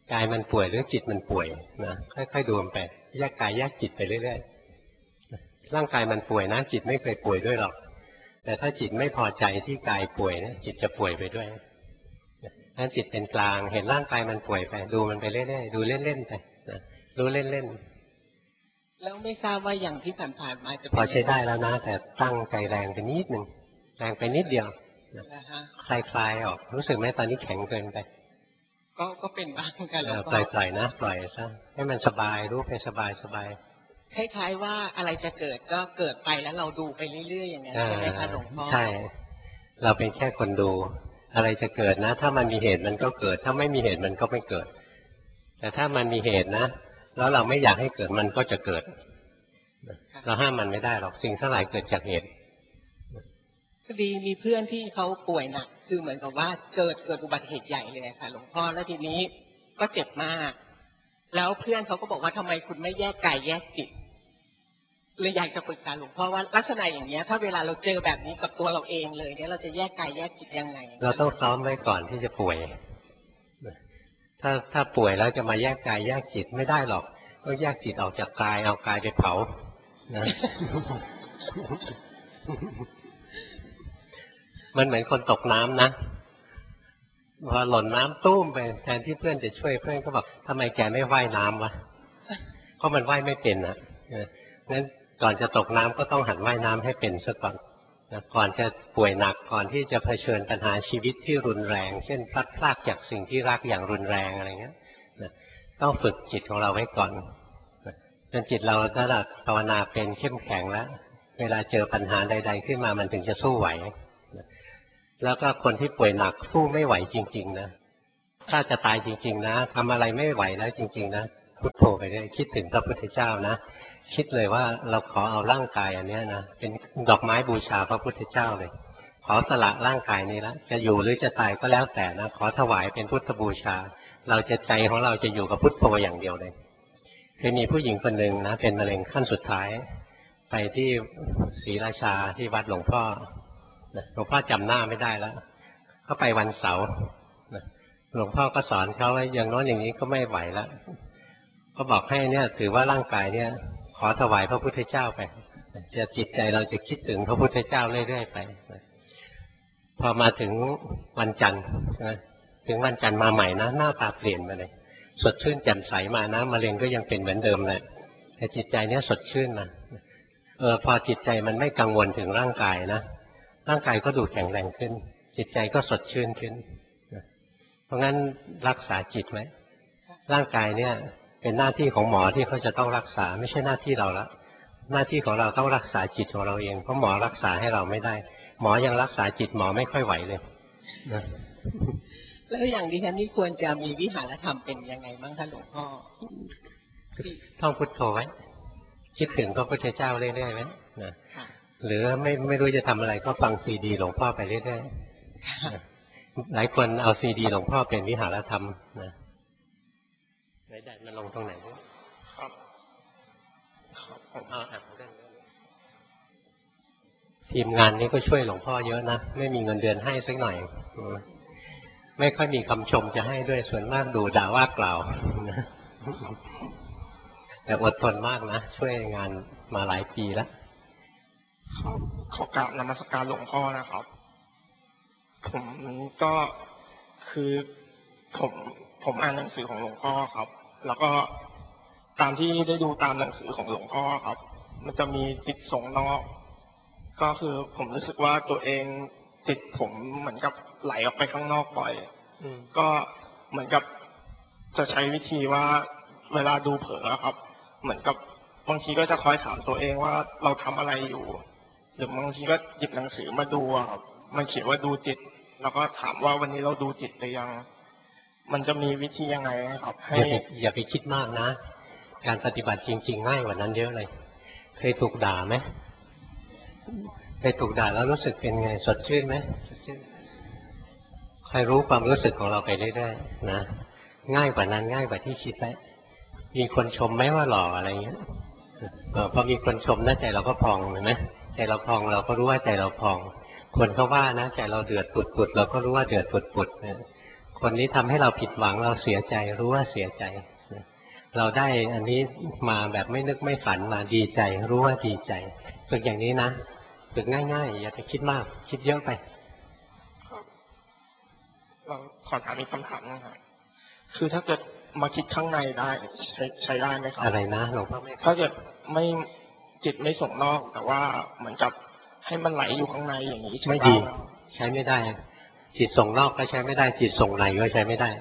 S1: กายมันป่วยหรือจิตมันป่วยนะค่อยๆดูมันไปแยกกายแยกจิตไปเรื่อยๆร่างกายมันป่วยนะจิตไม่เคยป่วยด้วยหรอกแต่ถ้าจิตไม่พอใจที่กายป่วยนะจิตจะป่วยไปด้วยถ้าจิตเป็นกลางเห็นร่างกายมันป่วยไปดูมันไปเรื่อยๆดูเล่นๆไปนะดูเล่นๆ
S8: แล้วไม่ทราบว่าอย่างที่ผ่านๆมาจะ
S1: พอใช้ได้แล้วนะแต่ตั้งใจแรงไปนิดหนึ่งแรงไปนิดเดียวคลายคลายออกรู้สึกไหมตอนนี้แข็งเกินไป
S8: ก็ก็เป็นบ้างกันแล้ว
S1: ปล่อยปล่อยนะปล่อยซะให้มันสบายรู้ไปสบายสบาย
S8: คล้ายๆว่าอะไรจะเกิดก็เกิดไปแล้วเราดูไปเรื่อยๆอย่างนั้นใช่ไหมคะหลวงพ่อ
S1: ใช่เราเป็นแค่คนดูอะไรจะเกิดนะถ้ามันมีเหตุมันก็เกิดถ้าไม่มีเหตุมันก็ไม่เกิดแต่ถ้ามันมีเหตุนะแล้วเราไม่อยากให้เกิดมันก็จะเกิดเราห้ามมันไม่ได้หรอกสิ่งทั้งหลายเกิดจากเหตุ
S8: พอดีมีเพื่อนที่เขาป่วยหนักคือเหมือนกับว่าเกิดเกิดอุบัติเหตุใหญ่เลยค่ะหลวงพ่อแล้วทีนี้ก็เจ็บมากแล้วเพื่อนเขาก็บอกว่าทำไมคุณไม่แยกกายแยกจิตเลยอยากจะปรึกษาหลวงพ่อว่าลักษณะอย่างนี้ถ้าเวลาเราเจอแบบนี้กับตัวเราเองเลยเนี่ยเราจะแยกกายแยกจิตยังไง
S1: เราต้องซ้อมไว้ก่อนที่จะป่วยถ้าถ้าป่วยแล้วจะมาแยกกายแยกจิตไม่ได้หรอกก็แยกจิตออกจากกายเอากายไปเผานะมันเหมือนคนตกน้ำนะพอหล่นน้ำตุ้มไปแทนที่เพื่อนจะช่วยเพื่อนก็บอกทำไมแกไม่ว่ายน้ำวะเพราะมันว่ายไม่เป็นนะงั้นก่อนจะตกน้ำก็ต้องหัดว่ายน้ำให้เป็นซะก่อนนะก่อนจะป่วยหนักก่อนที่จะเผชิญปัญหาชีวิตที่รุนแรงเช่นพลัดพรากจากสิ่งที่รักอย่างรุนแรงอะไรเงี้ยนะต้องฝึกจิตของเราไว้ก่อนจนจิตเราถ้าเราภาวนาเป็นเข้มแข็งแล้วเวลาเจอปัญหาใดๆขึ้นมามันถึงจะสู้ไหวแล้วก็คนที่ป่วยหนักสู้ไม่ไหวจริงๆนะถ้าจะตายจริงๆนะทำอะไรไม่ไหวแล้วจริงๆนะพุทโธไปเลยคิดถึงพระพุทธเจ้านะคิดเลยว่าเราขอเอาร่างกายอันนี้นะเป็นดอกไม้บูชาพระพุทธเจ้าเลยขอสละร่างกายนี้แล้วจะอยู่หรือจะตายก็แล้วแต่นะขอถวายเป็นพุทธบูชาเราจะใจของเราจะอยู่กับพุทโธอย่างเดียวเลยเคยมีผู้หญิงคนหนึ่งนะเป็นมะเร็งขั้นสุดท้ายไปที่ศรีราชาที่วัดหลวงพ่อหลวงพ่อจำหน้าไม่ได้แล้วเขาไปวันเสาร์หลวงพ่อก็สอนเขาว่าอย่างโน้นอย่างนี้ก็ไม่ไหวแล้วก็บอกให้เนี่ยถือว่าร่างกายเนี่ยขอถวายพระพุทธเจ้าไปจะจิตใจเราจะคิดถึงพระพุทธเจ้าเรื่อยๆไปพอมาถึงวันจันทร์ถึงวันจันทร์มาใหม่นะหน้าตาเปลี่ยนไปเลยสดชื่นแจ่มใสมานะมะเร็งก็ยังเป็นเหมือนเดิมเลยแต่จิตใจเนี่ยสดชื่นนะเออพอจิตใจมันไม่กังวลถึงร่างกายนะร่างกายก็ดูแข็งแรงขึ้นจิตใจก็สดชื่นขึ้นเพราะงั้นรักษาจิตไว้ร่างกายเนี่ยเป็นหน้าที่ของหมอที่เขาจะต้องรักษาไม่ใช่หน้าที่เราละหน้าที่ของเราต้องรักษาจิตของเราเองเพราะหมอรักษาให้เราไม่ได้หมอยังรักษาจิตหมอไม่ค่อยไหวเลยนะ
S8: แล้วอย่างดิฉันนี่ควรจะมีวิหารธรรมเป็นยังไงบ้างคะหลวงพ่อ
S1: ท่องพุทโธไว้คิดถึงพระพุทธเจ้าเรื่อยๆไว้นะหรือไม่ไม่รู้จะทำอะไรก็ฟังซีดีหลวงพ่อไปเรื่อยๆหลายคนเอาซีดีหลวงพ่อเป็นวิหารธรรมนะไหนได้มันลงตรงไหนด้วยครับครับผมเอาอ่านเรื่องทีมงานนี้ก็ช่วยหลวงพ่อเยอะนะไม่มีเงินเดือนให้สักหน่อยไม่ค่อยมีคำชมจะให้ด้วยส่วนมากดูด่าว่ากล่าวแต่อดทนมากนะช่วยงานมาหลายปีแล้ว
S9: ขอกราบนมัสการหลวงพ่อนะครับผมก็คือผมผมอ่านหนังสือของหลวงพ่อครับแล้วก็ตามที่ได้ดูตามหนังสือของหลวงพ่อครับมันจะมีจิตส่งนอกก็คือผมรู้สึกว่าตัวเองจิตผมเหมือนกับไหลออกไปข้างนอกบ่อยก็เหมือนกับจะใช้วิธีว่าเวลาดูเผลอครับเหมือนกับบางทีก็จะคอยถามตัวเองว่าเราทำอะไรอยู่หรือบางทีก็หยิบหนังสือมาดูครับมันเขียนว่าดูจิตแล้วก็ถามว่าวันนี้เราดูจิตหรือยังมันจะมีวิธียังไงครับให้
S1: อย่าไปคิดมากนะการปฏิบัติจริงๆง่ายกว่านั้นเยอะเลยเคยถูกด่าไหมเคยถูกด่าแล้วรู้สึกเป็นไงสดชื่นไหมคอยรู้ความรู้สึกของเราไปเรื่อยๆนะง่ายกว่านั้นง่ายกว่าที่คิดไหมมีคนชมไหมว่าหล่ออะไรเงี้ยพอมีคนชมนะใจเราก็พองเห็นไหมใจเราพองเราก็รู้ว่าใจเราพองคนเขาว่านะใจเราเดือดปุดปุดเราก็รู้ว่าเดือดปุดปุดคนนี้ทำให้เราผิดหวังเราเสียใจรู้ว่าเสียใจเราได้อันนี้มาแบบไม่นึกไม่ฝันมาดีใจรู้ว่าดีใจฝึกอย่างนี้นะฝึกง่ายๆอย่าไปคิดมากคิดเยอะไป
S9: เราขอถามอีกคำถามนึงครับคือถ้าเกิดมาคิดข้างในได้ใช้ใช้ได้ไหมครับ
S1: อะไรนะหลวงพ่อไม่
S9: ถ้าเกิดไม่จิตไม่ส่งนอกแต่ว่าเหมือนกับให้มันไหลอยู่ข้างในอย่างนี้
S1: ไม่ดีใช้ไม่ได้จิตส่งนอกก็ใช้ไม่ได้จิตส่งในก็ใช้ไม่ได้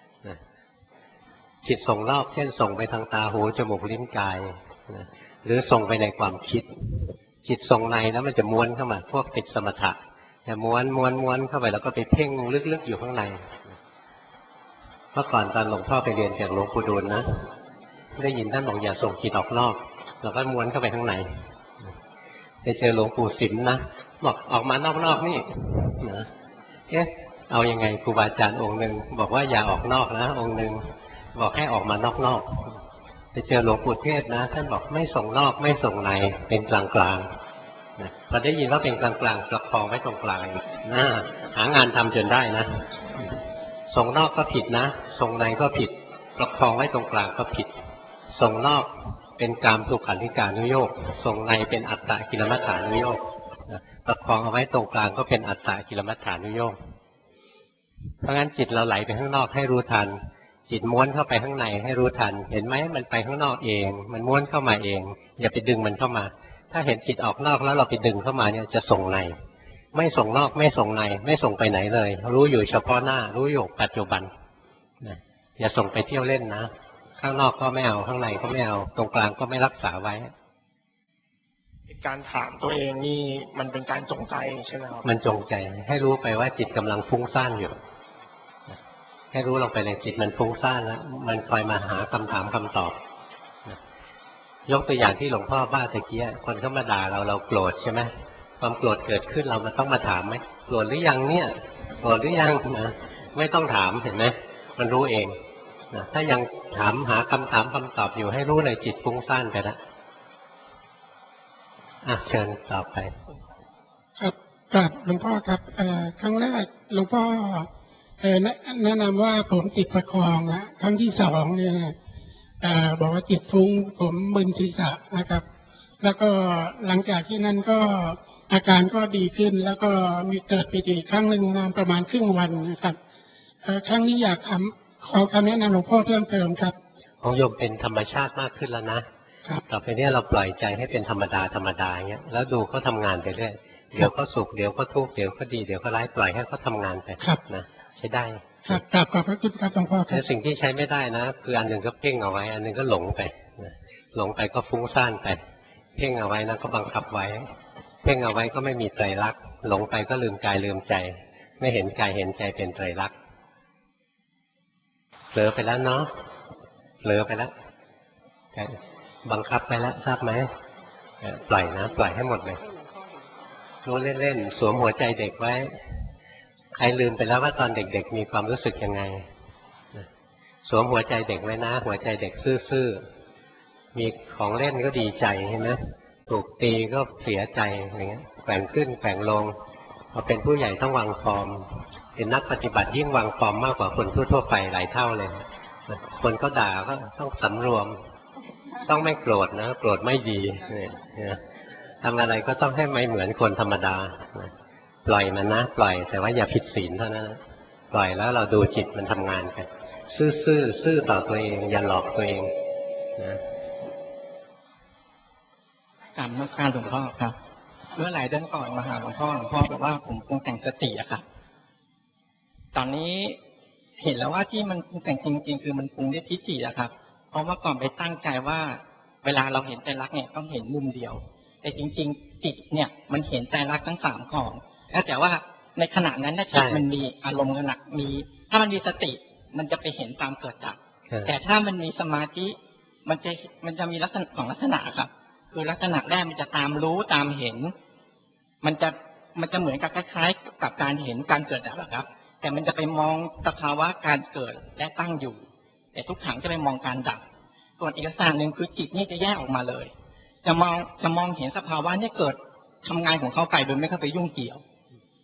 S1: จิตส่งนอกเช่นส่งไปทางตาหูจมูกลิ้นกายหรือส่งไปในความคิดจิตส่งในแล้วมันจะม้วนเข้ามาพวกติดสมถะจะม้วนม้วนม้วนเข้าไปแล้วก็ไปเพ่งลึกๆอยู่ข้างในเมื่อก่อนตอนหลวงพ่อไปเรียนจากหลวงปู่ดูลนะได้ยินท่านบอกอย่าส่งจิตออกนอกเราก็ม้วนเข้าไปข้างในไปเจอหลวงปู่สิมนะบอกออกมานอกๆนี่นะเอ๊ะเอายังไงครูบาอาจารย์องค์หนึ่งบอกว่าอย่าออกนอกนะองค์หนึ่งบอกให้ออกมานอกๆไปเจอหลวงปู่เทศนะท่านบอกไม่ส่งนอกไม่ส่งในเป็นกลางๆนะพอได้ยินว่าเป็นกลางๆประคองไว้ตรงกลางนะหางานทำจนได้นะส่งนอกก็ผิดนะส่งในก็ผิดประคองไว้ตรงกลางก็ผิดส่งนอกเป็นกามสุขันธิกานุโยคส่งในเป็นอัตตกิลมัฏฐานุโยคประคองเอาไว้ตรงกลางก็เป็นอัตตกิลมัฏฐานุโยคเพราะงั้นจิตเราไหลไปข้างนอกให้รู้ทันจิตม้วนเข้าไปข้างในให้รู้ทันเห็นไหมมันไปข้างนอกเองมันม้วนเข้ามาเองอย่าไปดึงมันเข้ามาถ้าเห็นจิตออกนอกแล้วเราไปดึงเข้ามาเนี่ยจะส่งในไม่ส่งนอกไม่ส่งในไม่ส่งไปไหนเลยรู้อยู่เฉพาะหน้ารู้อยู่ปัจจุบันนะอย่าส่งไปเที่ยวเล่นนะข้างนอกก็ไม่เอาข้างในก็ไม่เอาตรงกลางก็ไม่รักษาไว้
S9: การถามตัวเองนี่มันเป็นการจงใจใช่ไหมครับ
S1: มันจงใจให้รู้ไปว่าจิตกำลังฟุ้งซ่านอยู่ให้รู้ลงไปในจิตมันฟุ้งซ่านแล้วมันคอยมาหาคำถามคำตอบยกตัวอย่างที่หลวงพ่อบ้าตะกี้คนเข้ามาด่าเราเราโกรธใช่ไหมความโกรธเกิดขึ้นเรามันต้องมาถามไหมโกรธหรือยังเนี่ยโกรธหรือยังนะไม่ต้องถามเห็นไหมมันรู้เองนะถ้ายังถามหาคำถามคำตอบอยู่ให้รู้เลยจิตฟุ้งซ่านไปแล้วอ่ะเชิญต่อไป
S10: ครับครับหลวงพ่อครับครั้งแรกหลวงพ่อแนะนำว่าผมติดประคองนะครั้งที่สองเนี่ยบอกว่าจิตฟุ้งผมมึนศีรษะนะครับแล้วก็หลังจากที่นั้นก็อาการก็ดีขึ้นแล้วก็มีเกิดปีติครั้งหนึ่งนานประมาณครึ่งวันนะครับครั้งนี้อยากทำขอคำแนะนำหลวงพ่อเพิ่มเติมครับ
S1: ของโยมเป็นธรรมชาติมากขึ้นแล้วนะต่อไปนี้เราปล่อยใจให้เป็นธรรมดาธรรมดาอย่างเงี้ยแล้วดูเขาทำงานไปเรื่อยเดี๋ยวก็สุขเดี๋ยวก็ทุกข์เดี๋ยวก็ดีเดี๋ยวก็ร้ายปล่อยให้เขาทำงานไปนะใช้ได้
S10: ครับกราบขอบพระคุณครับหลวงพ่อ
S1: แต่สิ่งที่ใช้ไม่ได้นะคืออันหนึ่งก็เพ่งเอาไว้อันหนึ่งก็หลงไปหลงไปก็ฟุ้งซ่านไปเพ่งเอาไว้นะก็บังคับไว้เพ่งเอาไว้ก็ไม่มีไตรลักษณ์หลงไปก็ลืมกายลืมใจไม่เห็นกายเห็นใจเป็นไตรลักษณ์เผลอไปแล้วเนาะเผลอไปแล้วบังคับไปแล้วทราบไหมปล่อยนะปล่อยให้หมดเลยรู้เล่นๆสวมหัวใจเด็กไว้ใครลืมไปแล้วว่าตอนเด็กๆมีความรู้สึกยังไงสวมหัวใจเด็กไว้นะหัวใจเด็กซื่อๆมีของเล่นก็ดีใจเห็นไหมถูกตีก็เสียใจอะไรเงี้ยแกว่งขึ้นแกว่งลงพอเป็นผู้ใหญ่ต้องวางฟอร์มเป็นนักปฏิบัติยิ่งวางฟอร์มมากกว่าคนทั่วๆไปหลายเท่าเลยคนก็ด่าก็ต้องสำรวมต้องไม่โกรธนะโกรธไม่ดีทำอะไรก็ต้องให้ไม่เหมือนคนธรรมดาปล่อยมันนะปล่อยแต่ว่าอย่าผิดศีลเท่านั้นปล่อยแล้วเราดูจิตมันทำงานกันซื่อซื่อซื่อต่อตัวเองอย่าหลอกตัวเองนะ
S2: กรรมนักการหลวงพ่อครับเมื่อหลายเดือนก่อนมาหาหลวงพ่อหลวงพ่อบอกว่าผมปรุงแต่งสติอะครับตอนนี้เห็นแล้วว่าที่มันปรุงแต่งจริงๆคือมันปรุงด้วยทิฏฐิอะครับเพราะเมื่อก่อนไปตั้งใจว่าเวลาเราเห็นไตรลักษณ์เนี่ยต้องเห็นมุมเดียวแต่จริงๆจิตเนี่ยมันเห็นไตรลักษณ์ทั้งสามของแต่ว่าในขณะนั้นจิตมันมีอารมณ์ขณะมีถ้ามันมีสติมันจะไปเห็นความเกิดดับแต่ถ้ามันมีสมาธิมันจะมันจะมีลักษณะของลักษณะครับคือลักษณะแรกมันจะตามรู้ตามเห็นมันจะมันจะเหมือนกับคล้ายๆกับการเห็นการเกิดดับครับแต่มันจะไปมองสภาวะการเกิดและตั้งอยู่แต่ทุกขังจะไปมองการดับส่วนอีกลักษณะหนึ่งคือจิตนี่จะแยกออกมาเลยจะมองจะมองเห็นสภาวะนี่เกิดทำงานของเขาไปโดยไม่เข้าไปยุ่งเกี่ยว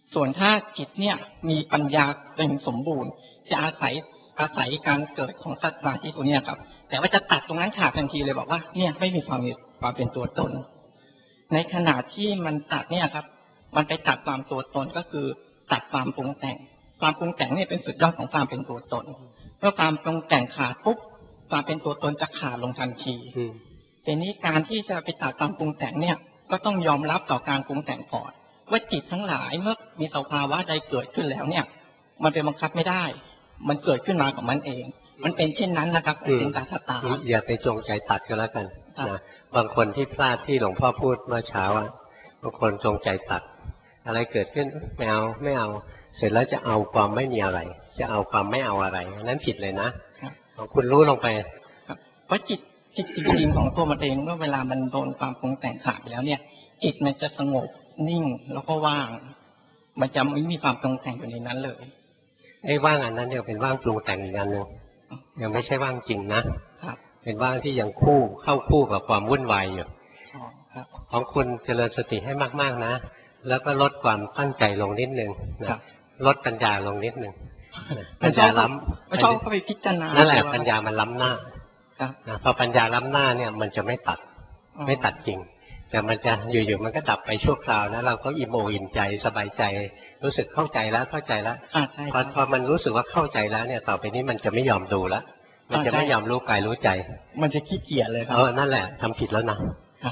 S6: ส่วนถ้าจิตเนี่ยมีปัญญาเต็มสมบูรณ์จะอาศัยอาศัยการเกิดของสมาธิตัวเนี้ยครับแต่ว่าจะตัดตรงนั้นขาดทันทีเลยบอกว่าเนี่ยไม่มีความความเป็นตัวตนในขณะที่มันตัดเนี่ยครับมันไปตัดความตัวตนก็คือตัดความปรุงแต่งความปรุงแต่งเนี่ยเป็นสุดยอดของความเป็นตัวตนเมื่อความปรุงแต่งขาดปุ๊บความเป็นตัวตนจะขาดลงทันทีทีนี้การที่จะไปตัดความปรุงแต่งเนี่ยก็ต้องยอมรับต่อการปรุงแต่งก่อนว่าจิตทั้งหลายเมื่อมีสภาวะใดเกิดขึ้นแล้วเนี่ยมันเป็นบังคับไม่ได้มันเกิดขึ้นมาของมันเองมันเป็นเช่นนั้นนะครับเป็นตาตา
S1: อย่าไปจงใจตัดก็แล้วกันนะบางคนที่พลาดที่หลวงพ่อพูดเมื่อเช้าอ่ะบางคนจงใจตัดอะไรเกิดขึ้นไม่เอาไม่เอาเสร็จแล้วจะเอาความไม่มีอะไรจะเอาความไม่เอาอะไรนั้นผิดเลยนะของคุณรู้ลงไป
S6: เพราะจิตจิตจริงๆของตัวมันเองเมื่อเวลามันโดนความปรุงแต่งขาดไปแล้วเนี่ยจิตมันจะสงบนิ่งแล้วก็ว่างมันจะไม่มีความปรุงแต่งอยู่ในนั้นเลย
S1: ไอ้ว่างอันนั้นยังเป็นว่างปรุงแต่งอีกอันหนึ่งยังไม่ใช่ว่างจริงนะเป็นว่างที่ยังคู่เข้าคู่กับความวุ่นวายอยู่ของคุณเจริญสติให้มากๆนะแล้วก็ลดความตั้งใจลงนิดนึงนะลดปัญญาลงนิดนึงปัญญาล้ำ
S6: ไม่ชอบก็ไปพิจารณา
S1: นั่นแหละปัญญามันล้ำหน้าพอปัญญาล้ำหน้าเนี่ยมันจะไม่ตัดไม่ตัดจริงแต่มันจะอยู่ๆมันก็ดับไปชั่วคราวนะเราก็อิ่มอกอิ่มใจสบายใจรู้สึกเข้าใจแล้วเข้าใจแล้วพอพอมันรู้สึกว่าเข้าใจแล้วเนี่ยต่อไปนี้มันจะไม่ยอมดูแล้วมันจะไม่ยอมรู้กายรู้ใจ
S6: มันจะขี้เกียจเลยครับ
S1: เออนั่นแหละทำผิดแล้วนะ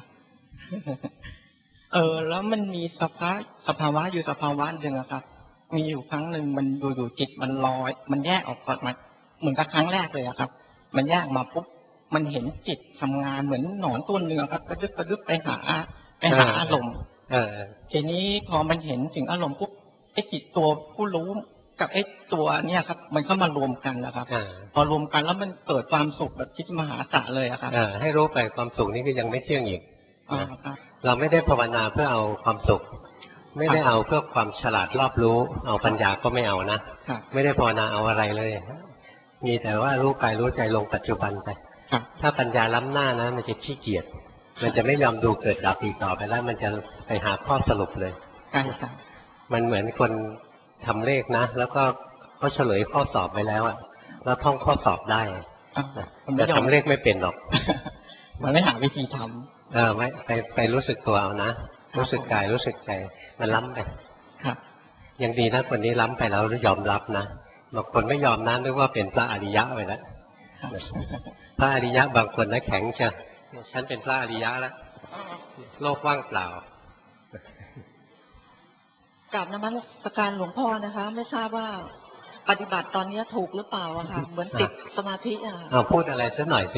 S6: เออแล้วมันมีสภาสภาวะอยู่สภาวะหนึ่งครับมีอยู่ครั้งหนึ่งมันดูอยู่จิตมันลอยมันแยกออกมาเหมือนกับครั้งแรกเลยครับมันแยกมาปุ๊บมันเห็นจิตทำงานเหมือนหนอนตัวหนึ่งครับกระดึ๊บกระดึ๊บไปหาไปหาอารมณ์ทีนี้พอมันเห็นถึงอารมณ์ปุ๊บไอ้จิตตัวผู้รู้กับไอ้ตัวเนี่ยครับมันเข้ามารวมกันนะครับพอรวมกันแล้วมันเกิดความสุขแบบที่มหาศาลเลยครับ
S1: ให้รู้ไปความสุขนี้ก็ยังไม่เที่ยงอีกเราไม่ได้ภาวนาเพื่อเอาความสุขไม่ได้เอาเพื่อความฉลาดรอบรู้เอาปัญญาก็ไม่เอานะไม่ได้ภาวนาเอาอะไรเลยมีแต่ว่ารู้กายรู้ใจลงปัจจุบันไปถ้าปัญญาล้ำหน้านะมันจะขี้เกียจมันจะไม่ยอมดูเกิดดับอีกต่อไปแล้วมันจะไปหาข้อสรุปเลยมันเหมือนคนทำเลขนะแล้วก็เขาเฉลยข้อสอบไปแล้วอ่ะแล้วท่องข้อสอบได้แต่ทำเลขไม่เป็นหรอก
S6: มันไม่หาวิธีท
S1: ำเออไม่ไปไปรู้สึกตัวเอานะรู้สึกกายรู้สึกใจมันล้ำไปยังดีนะคนนี้ล้ำไปแล้วยอมรับนะบางคนไม่ยอมนะนึกว่าเป็นพระอริยะไปแล้วพระอริยะบางคนนะแข็งจะฉันเป็นพระอริยะแล้วโลกว่างเปล่าก
S11: ราบนมัสการหลวงพ่อนะคะไม่ทราบว่าปฏิบัติตอนนี้ถูกหรือเปล่าอะค่ะเหมือนติดสมาธิอะ
S1: อ้าวพูดอะไรสักหน่อยสิ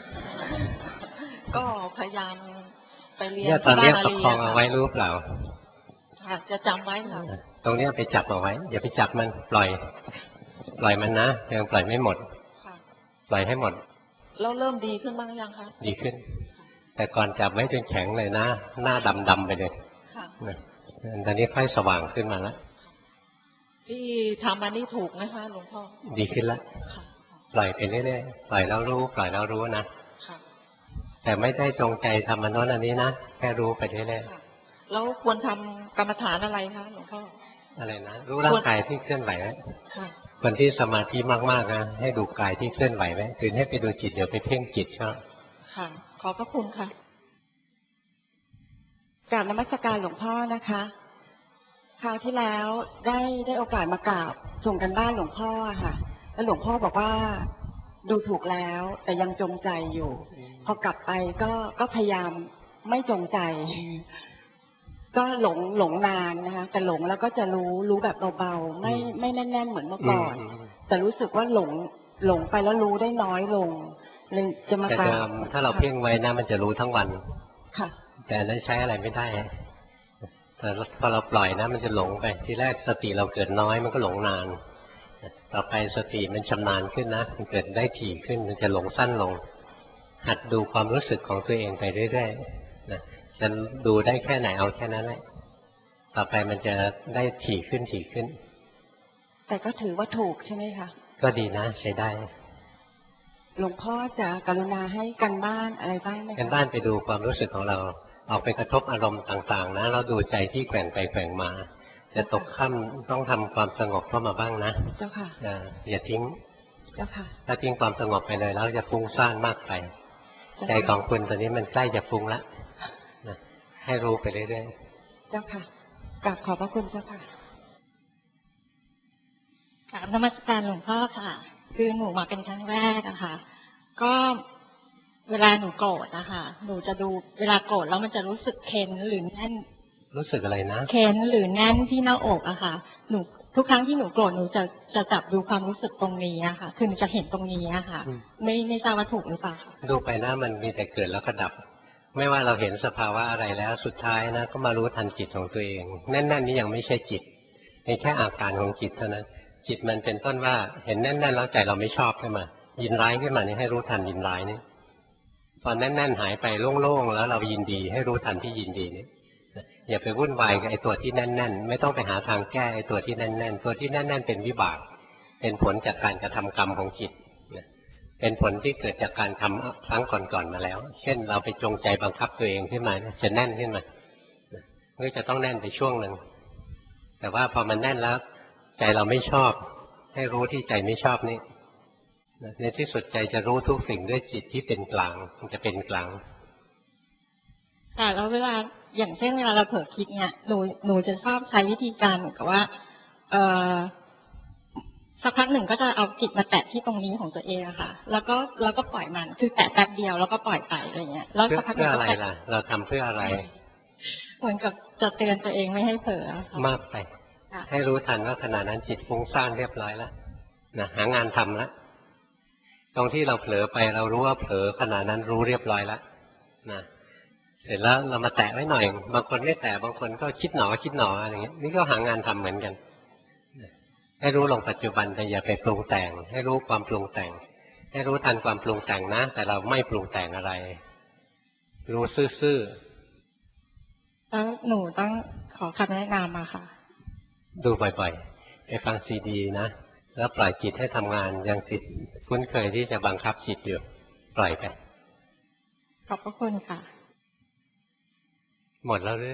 S11: ก็พยายามไปเรียน
S1: เนี่ยตอนนี้ประคองเอาไว้รู้เปล่า
S11: ค่ะจะจำไว้ค่ะ
S1: ตรงนี้ไปจับเอาไว้อย่าไปจับมันปล่อยปล่อยมันนะยังปล่อยไม่หมดปล่อยให้หมด
S11: แล้วเริ่มดีขึ้นบ้างยังคะ
S1: ดีขึ้นแต่ก่อนจับไว้จนแข็งเลยนะหน้าดำๆไปเลยตอนนี้ค่อยสว่างขึ้นมาแล้ว
S11: ที่ทำมานี่ถูกนะคะหลวงพ่อ
S1: ดีขึ้นแล้วปล่อยไปเรื่อยๆปล่อยแล้วรู้ปล่อยแล้วรู้นะแต่ไม่ได้จงใจทำมันโน้นอันนี้นะแค่รู้ไปเรื่อย
S11: ๆแล้วควรทำกรรมฐานอะไรคะหลวงพ่อ
S1: อะไรนะรู้ร่างกายที่เคลื่อนไหวไว้คนที่สมาธิมากๆนะให้ดูกายที่เคลื่อนไหวไว้ถึงให้ไปดูจิตเดี๋ยวไปเพ่งจิตก็
S11: ค่ะขอบพระคุณค่ะ
S7: กราบนมัสการหลวงพ่อนะคะคราวที่แล้วได้ได้โอกาสมากราบส่งกันบ้านหลวงพ่อค่ะแล้วหลวงพ่อบอกว่าดูถูกแล้วแต่ยังจงใจอยู่พอกลับไปก็ก็พยายามไม่จงใจก็หลงหลงนานนะคะแต่หลงแล้วก็จะรู้รู้แบบเบาๆไม่ไม่แน่นๆเหมือนเมื่อก่อนแต่รู้สึกว่าหลงหลงไปแล้วรู้ได้น้อยลงเลยจะมา
S1: แต่ถ้าเราเพ่งไว้นะมันจะรู้ทั้งวัน
S7: ค่ะ
S1: แต่นั้นใช้อะไรไม่ได้แต่พอเราปล่อยนะมันจะหลงไปทีแรกสติเราเกิดน้อยมันก็หลงนานต่อไปสติมันชำนาญขึ้นนะมันเกิดได้ถี่ขึ้นมันจะหลงสั้นลงหัดดูความรู้สึกของตัวเองไปเรื่อยๆนะจะดูได้แค่ไหนเอาแค่นั้นแหละต่อไปมันจะได้ถี่ขึ้นถี่ขึ้น
S7: แต่ก็ถือว่าถูกใช่ไหมคะ
S1: ก็ดีนะใช้ได้
S7: หลวงพ่อจะกรุณาให้กันบ้านอะไรบ้างไหม
S1: กันบ้านไปดูความรู้สึกของเราออกไปกระทบอารมณ์ต่างๆนะเราดูใจที่แกว่งไปแกว่งมาจะตกค่ำต้องทำความสงบเข้ามาบ้างนะ
S11: เจ้าค่ะ
S1: อย่าทิ้ง
S11: เจ้าค่ะ
S1: ถ้าทิ้งความสงบไปเลยแล้วจะฟุ้งซ่านมากไปใจของคุณตอนนี้มันใกล้จะฟุ้งละนะให้รู้ไปเรื่อยๆ
S11: เจ้าค่ะกราบขอบพระคุณเจ้าค่ะ
S4: กราบนมัสการหลวงพ่อค่ะ คือหนูมาเป็นครั้งแรกอะค่ะ ก็เวลาหนูโกรธนะคะหนูจะดูเวลาโกรธแล้วมันจะรู้สึกเค้นหรือแน่น
S1: รู้สึกอะไรนะ
S4: เค้นหรือแน่นที่หน้าอกอะค่ะหนูทุกครั้งที่หนูโกรธหนูจะจะจับดูความรู้สึกตรงนี้อะค่ะคือหนูจะเห็นตรงนี้อะค่ะ ไม่ไม่ทราบว่าถูกหรือเปล่า
S1: ดูไปนะมันมีแต่เกิดแล้วก็ดับ ไม่ว่าเราเห็นสภาวะอะไรแล้วสุดท้ายนะก็มารู้ทันจิตของตัวเองแน่นๆนี้ยังไม่ใช่จิตเป็นแค่อาการของจิตเท่านั้นจิตมันเป็นต้นว่าเห็นแน่นๆแล้วใจเราไม่ชอบขึ้นมายินร้ายขึ้นมานี่ให้รู้ทันยินร้ายนี่พอแน่นๆหายไปโล่งๆแล้วเรายินดีให้รู้ทันที่ยินดีนี่อย่าไปวุ่นวายกับไอ้ตัวที่แน่นๆไม่ต้องไปหาทางแก้ไอ้ตัวที่แน่นๆตัวที่แน่นๆเป็นวิบากเป็นผลจากการกระทำกรรมของจิตเป็นผลที่เกิดจากการทำครั้งก่อนๆมาแล้วเช่นเราไปจงใจบังคับตัวเองขึ้นมาจะแน่นขึ้นมาก็จะต้องแน่นไปช่วงหนึ่งแต่ว่าพอมันแน่นแล้วใจเราไม่ชอบให้รู้ที่ใจไม่ชอบนี่ในที่สุดใจจะรู้ทุกสิ่งด้วยจิตที่เป็นกลางมันจะเป็นกลาง
S4: ค่ะแล้วเวลาอย่างเช่นเวลาเราเผลอคิดเนี่ยหนูหนูจะชอบใช้วิธีการเหมือนกับว่าเออสักพักหนึ่งก็จะเอาจิตมาแตะที่ตรงนี้ของตัวเองอะค่ะแล้วก็แล้วก็ปล่อยมันคือแตะแป๊บเดียวแล้วก็ปล่อยไปอะไรเงี้ยแล้วสักพักหนึ่งก็อะไรล่ะ
S1: เราทำเพื่ออะไร
S4: เหมือนกับจะเตือนตัวเองไม่ให้เผลอ
S1: มากไปให้รู้ทันว่าขณะนั้นจิตฟุ้งซ่านเรียบร้อยแล้วนะหางานทำแล้วตรงที่เราเผลอไปเรารู้ว่าเผลอขณะนั้นรู้เรียบร้อยแล้วนะเสร็จแล้วเรามาแตะไว้หน่อยบางคนไม่แตะบางคนก็คิดหนอคิดหนออะไรเงี้ยนี่ก็หางานทำเหมือนกันให้รู้ลงปัจจุบันแต่อย่าไปปรุงแต่งให้รู้ความปรุงแต่งให้รู้ทันความปรุงแต่งนะแต่เราไม่ปรุงแต่งอะไรรู้ซื่อ
S4: ๆแล้วหนูต้องขอคำแนะนำมาค่ะ
S1: ดูบ่อยๆไปฟังซีดีนะแล้วปล่อยจิตให้ทำงานยังติดคุ้นเคยที่จะบังคับจิตอยู่ปล่อยไป
S4: ขอบพระคุณค่ะ
S1: หมดแล้วหรือ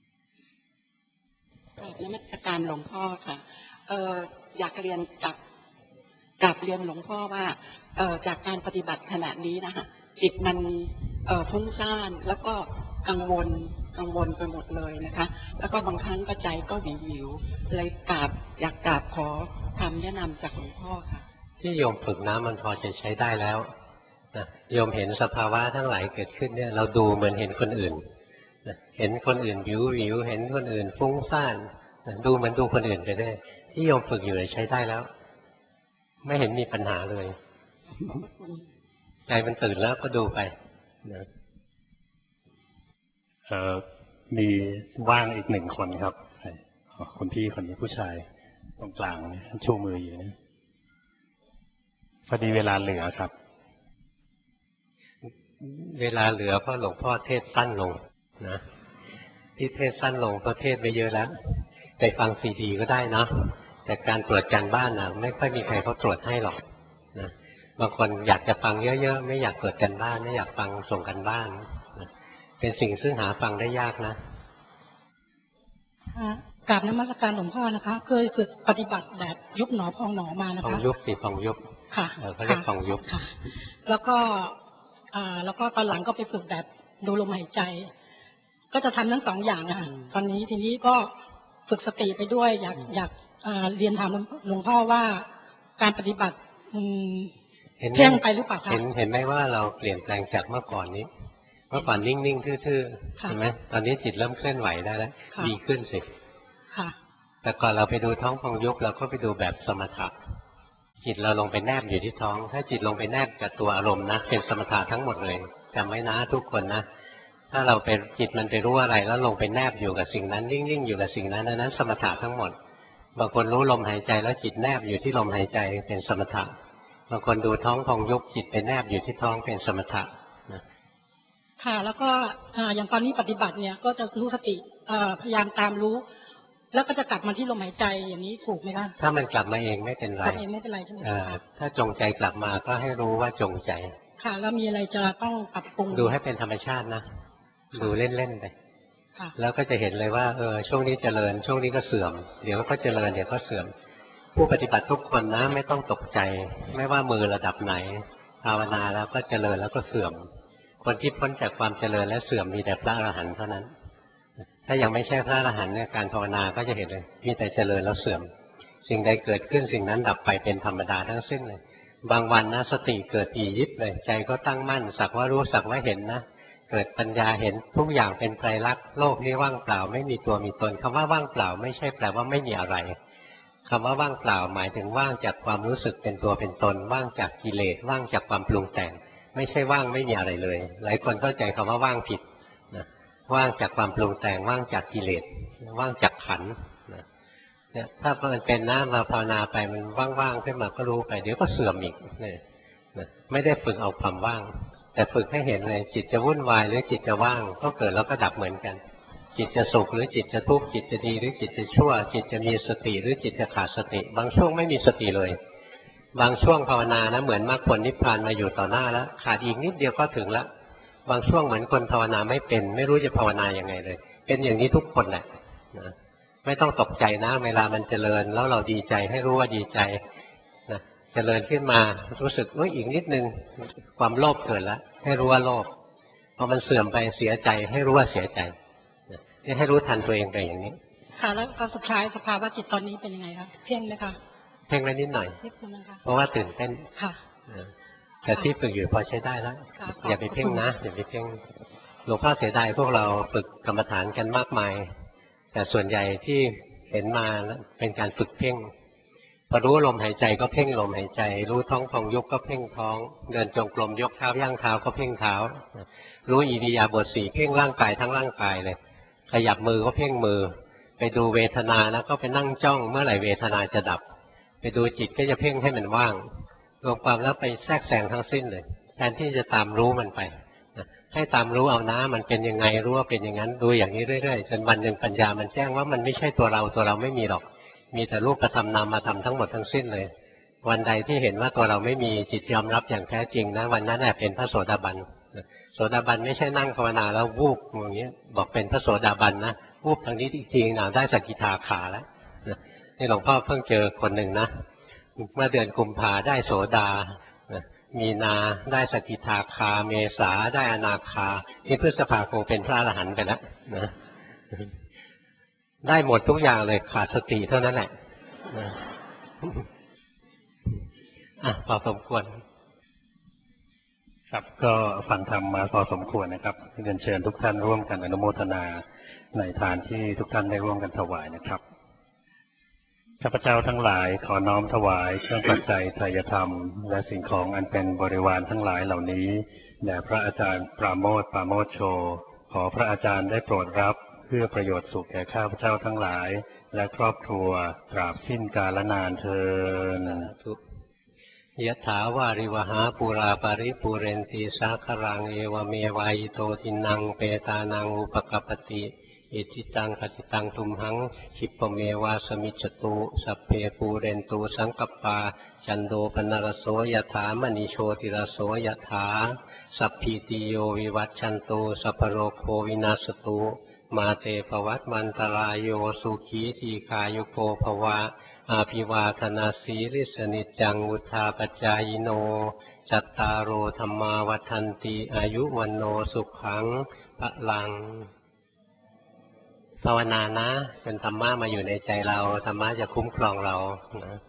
S11: ในมัสการหลวงพ่อค่ะเอออยากเรียนกับกับเรียนหลวงพ่อว่าเออจากการปฏิบัติขณะนี้นะคะจิตมันเออฟุ้งซ่านแล้วก็กังวลกังวลไปหมดเลยนะคะแล้วก็บางครั้งก็ใจก็วิววิวเลยกราบอยากกราบขอคำแนะนำจากหลวงพ่อค่ะ
S1: ที่โยมฝึกน้ำมันพอจะใช้ได้แล้วนะโยมเห็นสภาวะทั้งหลายเกิดขึ้นเนี่ยเราดูเหมือนเห็นคนอื่นนะเห็นคนอื่นวิววิวเห็นคนอื่นฟุ้งซ่านนะดูเหมือนดูคนอื่นไปได้ที่โยมฝึกอยู่ใช้ได้แล้วไม่เห็นมีปัญหาเลยใจมันตื่นแล้วก็ดูไปนะ
S12: เอ่อมีว่างอีกหนึ่งคนครับคนพี่คนนี้ผู้ชายตรงกลางชูมืออยู่นะพอดีเวลาเหลือครับ
S1: เวลาเหลือเพราะหลวงพ่อเทศสั้นลงนะที่เทศสั้นลงเพราะเทศไปเยอะแล้วไปฟังซีดีก็ได้นะแต่การตรวจการบ้านนะไม่ค่อยมีใครเขาตรวจให้หรอกนะบางคนอยากจะฟังเยอะๆไม่อยากตรวจการบ้านไม่อยากฟังส่งกันบ้านนะเป็นสิ่งซึ่งหาฟังได้ยากนะ
S11: กราบนมัสการหลวงพ่อนะคะเคยฝึกปฏิบัติแบบยุบหนอพองหนอมานะคะ
S1: พองยุบติพองยุบ
S11: ค่ะ
S1: เขาเรียกพองยุบ
S11: ค่ะแล้วก็อ่าแล้วก็ตอนหลังก็ไปฝึกแบบดูลมหายใจก็จะทำทั้งสองอย่างนะคะตอนนี้ทีนี้ก็ฝึกสติไปด้วยอยากอยากเรียนถามหลวงพ่อว่าการปฏิบัติเที่ยงไปหรือเปล่าคะ
S1: เห็นเห็นไหมว่าเราเปลี่ยนแปลงจากเมื่อก่อนนี้เมื่อก่อนนิ่งๆทื่อๆเห็นไหมตอนนี้จิตเริ่มเคลื่อนไหวได้แล้วดีขึ้นสิแต่ก่อนเราไปดูท้องพองยุบเราก็ไปดูแบบสมถะจิตเราลงไปแนบอยู่ที่ท้องถ้าจิตลงไปแนบกับตัวอารมณ์นะเป็นสมถะทั้งหมดเลยจำไว้นะทุกคนนะถ้าเราเป็นจิตมันไปรู้อะไรแล้วลงไปแนบอยู่กับสิ่งนั้นนิ่งๆอยู่กับสิ่งนั้นนั้นสมถะทั้งหมดบางคนรู้ลมหายใจแล้วจิตแนบอยู่ที่ลมหายใจเป็นสมถะบางคนดูท้องพองยุบจิตไปแนบอยู่ที่ท้องเป็นสมถะนะ
S11: ค่ะแล้วก็อย่างตอนนี้ปฏิบัติเนี่ยก็จะรู้สติพยายามตามรู้แล้วก็จะกลับมาที่ลมหายใจอย่างนี้ถูกไหมคะ
S1: ถ้ามันกลับมาเองไม่เป็นไร
S11: เองไม่เป็นไรใช่ไหม
S1: คะถ้าจงใจกลับมาก็ให้รู้ว่าจงใจ
S11: ค่ะแล้วมีอะไรจะต้องปรับปรุง
S1: ดูให้เป็นธรรมชาตินะดูเล่นๆไปแล้วก็จะเห็นเลยว่าเออช่วงนี้เจริญช่วงนี้ก็เสื่อมเดี๋ยวก็เจริญเดี๋ยวก็เสื่อมผู้ปฏิบัติทุกคนนะไม่ต้องตกใจไม่ว่ามือระดับไหนภาวนาแล้วก็เจริญแล้วก็เสื่อมคนที่พ้นจากความเจริญและเสื่อมมีแต่พระอรหันต์เท่านั้นถ้ายังไม่ใช่พระอรหันต์เนี่ยการภาวนาก็จะเห็นเลยมีแต่เจริญแล้วเสื่อมสิ่งใดเกิดขึ้นสิ่งนั้นดับไปเป็นธรรมดาทั้งสิ้นเลยบางวันนะสติเกิดถี่ยิบเลยใจก็ตั้งมั่นสักว่ารู้สักว่าเห็นนะเกิดปัญญาเห็นทุกอย่างเป็นไตรลักษณ์โลกนี้ว่างเปล่าไม่มีตัวมีตนคำว่าว่างเปล่าไม่ใช่แปลว่าไม่มีอะไรคำว่าว่างเปล่าหมายถึงว่างจากความรู้สึกเป็นตัวเป็นตนว่างจากกิเลสว่างจากความปรุงแต่งไม่ใช่ว่างไม่มีอะไรเลยหลายคนเข้าใจคำว่าว่างผิดนะว่างจากความปรุงแต่งว่างจากกิเลสว่างจากขันธ์นะเนี่ยถ้ามันเป็นนะเราภาวนาไปมันว่างๆขึ้นมาก็รู้ไปเดี๋ยวก็เสื่อมอีกเนี่ยนะไม่ได้ฝึกเอาความว่างแต่ฝึกให้เห็นเลยจิตจะวุ่นวายหรือจิตจะว่างก็เกิดแล้วก็ดับเหมือนกันจิตจะสุขหรือจิตจะทุกข์จิตจะดีหรือจิตจะชั่วจิตจะมีสติหรือจิตจะขาดสติบางช่วงไม่มีสติเลยบางช่วงภาวนานะเหมือนมรรคผลนิพพานมาอยู่ต่อหน้าแล้วขาดอีกนิดเดียวก็ถึงแล้วบางช่วงเหมือนคนภาวนาไม่เป็นไม่รู้จะภาวนายังไงเลยเป็นอย่างนี้ทุกคนแหละนะไม่ต้องตกใจนะเวลามันเจริญแล้วเราดีใจให้รู้ว่าดีใจนะเจริญขึ้นมารู้สึกว่าอีกนิดนึงความโลภเกิดแล้วให้รู้ว่าโลภพอมันเสื่อมไปเสียใจให้รู้ว่าเสียใจนี่ให้รู้ทันตัวเองไปอย่างนี้
S13: ค่ะแล้วก็สุดท้ายสภาวะจิตตอนนี้เป็นยังไงครับเพ่งไหมคะ
S1: เพ่งไว้นิดหน่อยเพราะว่าตื่นเต้น
S13: ค่ะ
S1: แต่ที่ฝึกอยู่พอใช้ได้แล้วอย่าไปเพ่งนะอย่าไปเพ่งหลวงพ่อเสียดายพวกเราฝึกกรรมฐานกันมากมายแต่ส่วนใหญ่ที่เห็นมาเป็นการฝึกเพ่งพอรู้ลมหายใจก็เพ่งลมหายใจรู้ท้องพองยุบก็เพ่งท้องเดินจงกรมยกเท้าย่างเท้าก็เพ่งเท้ารู้อิริยาบถสี่เพ่งร่างกายทั้งร่างกายเลยขยับมือก็เพ่งมือไปดูเวทนาแล้วก็ไปนั่งจ้องเมื่อไหร่เวทนาจะดับไปดูจิตก็จะเพ่งให้มันว่างรวมความแล้วไปแทรกแซงทั้งสิ้นเลยแทนที่จะตามรู้มันไปให้ตามรู้เอานะมันเป็นยังไงรู้ว่าเป็นอย่างนั้นดูอย่างนี้เรื่อยๆจนวันหนึ่งปัญญามันแจ้งว่ามันไม่ใช่ตัวเราตัวเราไม่มีหรอกมีแต่รูปธรรมนามธรรมทั้งหมดทั้งสิ้นเลยวันใดที่เห็นว่าตัวเราไม่มีจิตยอมรับอย่างแท้จริงนะวันนั้นแหละเป็นพระโสดาบันโสดาบันไม่ใช่นั่งภาวนาแล้ววูบอย่างนี้บอกเป็นพระโสดาบันนะวูบทางนี้จริงๆนะได้สกิทาคาแล้วนี่หลวงพ่อเพิ่งเจอคนหนึ่งนะเมื่อเดือนกุมภาได้โสดามีนาได้สกิทาคาเมษาได้อนาคานี่พฤษภาคงเป็นพระอรหันต์ไปแล้วนะได้หมดทุกอย่างเลยขาดสติเท่านั้นแหละอ่ะพอสมควร
S12: ครับก็ฟังธรรมมาพอสมควรนะครับเรียนเชิญทุกท่านร่วมกันอนุโมทนาในทานที่ทุกท่านได้ร่วมกันถวายนะครับข้าพเจ้าทั้งหลายขอน้อมถวายเครื่องปัจจัยไตรยธรรมและสิ่งของอันเป็นบริวารทั้งหลายเหล่านี้แด่พระอาจารย์ปราโมทย์ปราโมทโชขอพระอาจารย์ได้โปรดรับเพื่อประโยชน์สุขแก่ข้าพเจ้าทั้งหลายและครอบครัวตราบสิ้นกาลนานเทอญ
S1: ยะถาวาริวหาปุราปาริปุเรนติสาครังเอวเมวายโตทินังเปตานังอุปกปติอิทิตังปฏิตังทุมหังคิปเมวาสมิจตุสัพเพปูเรนตูสังกปาจันโดปนรโสยถามณีโชติรโสยถาสัพพิติโยวิวัชชันตุสัพพโรโควินาศตุมาเตภวัตมันตรายโยสุขีทีคายุโกภวะอาภิวาทนาสีริสนิจังวุธาปจายโนจัตตารโอธรรมาวัฏันติอายุวันโนสุขังพลังภาวนานะจนธรรมะมาอยู่ในใจเราธรรมะจะคุ้มครองเรานะ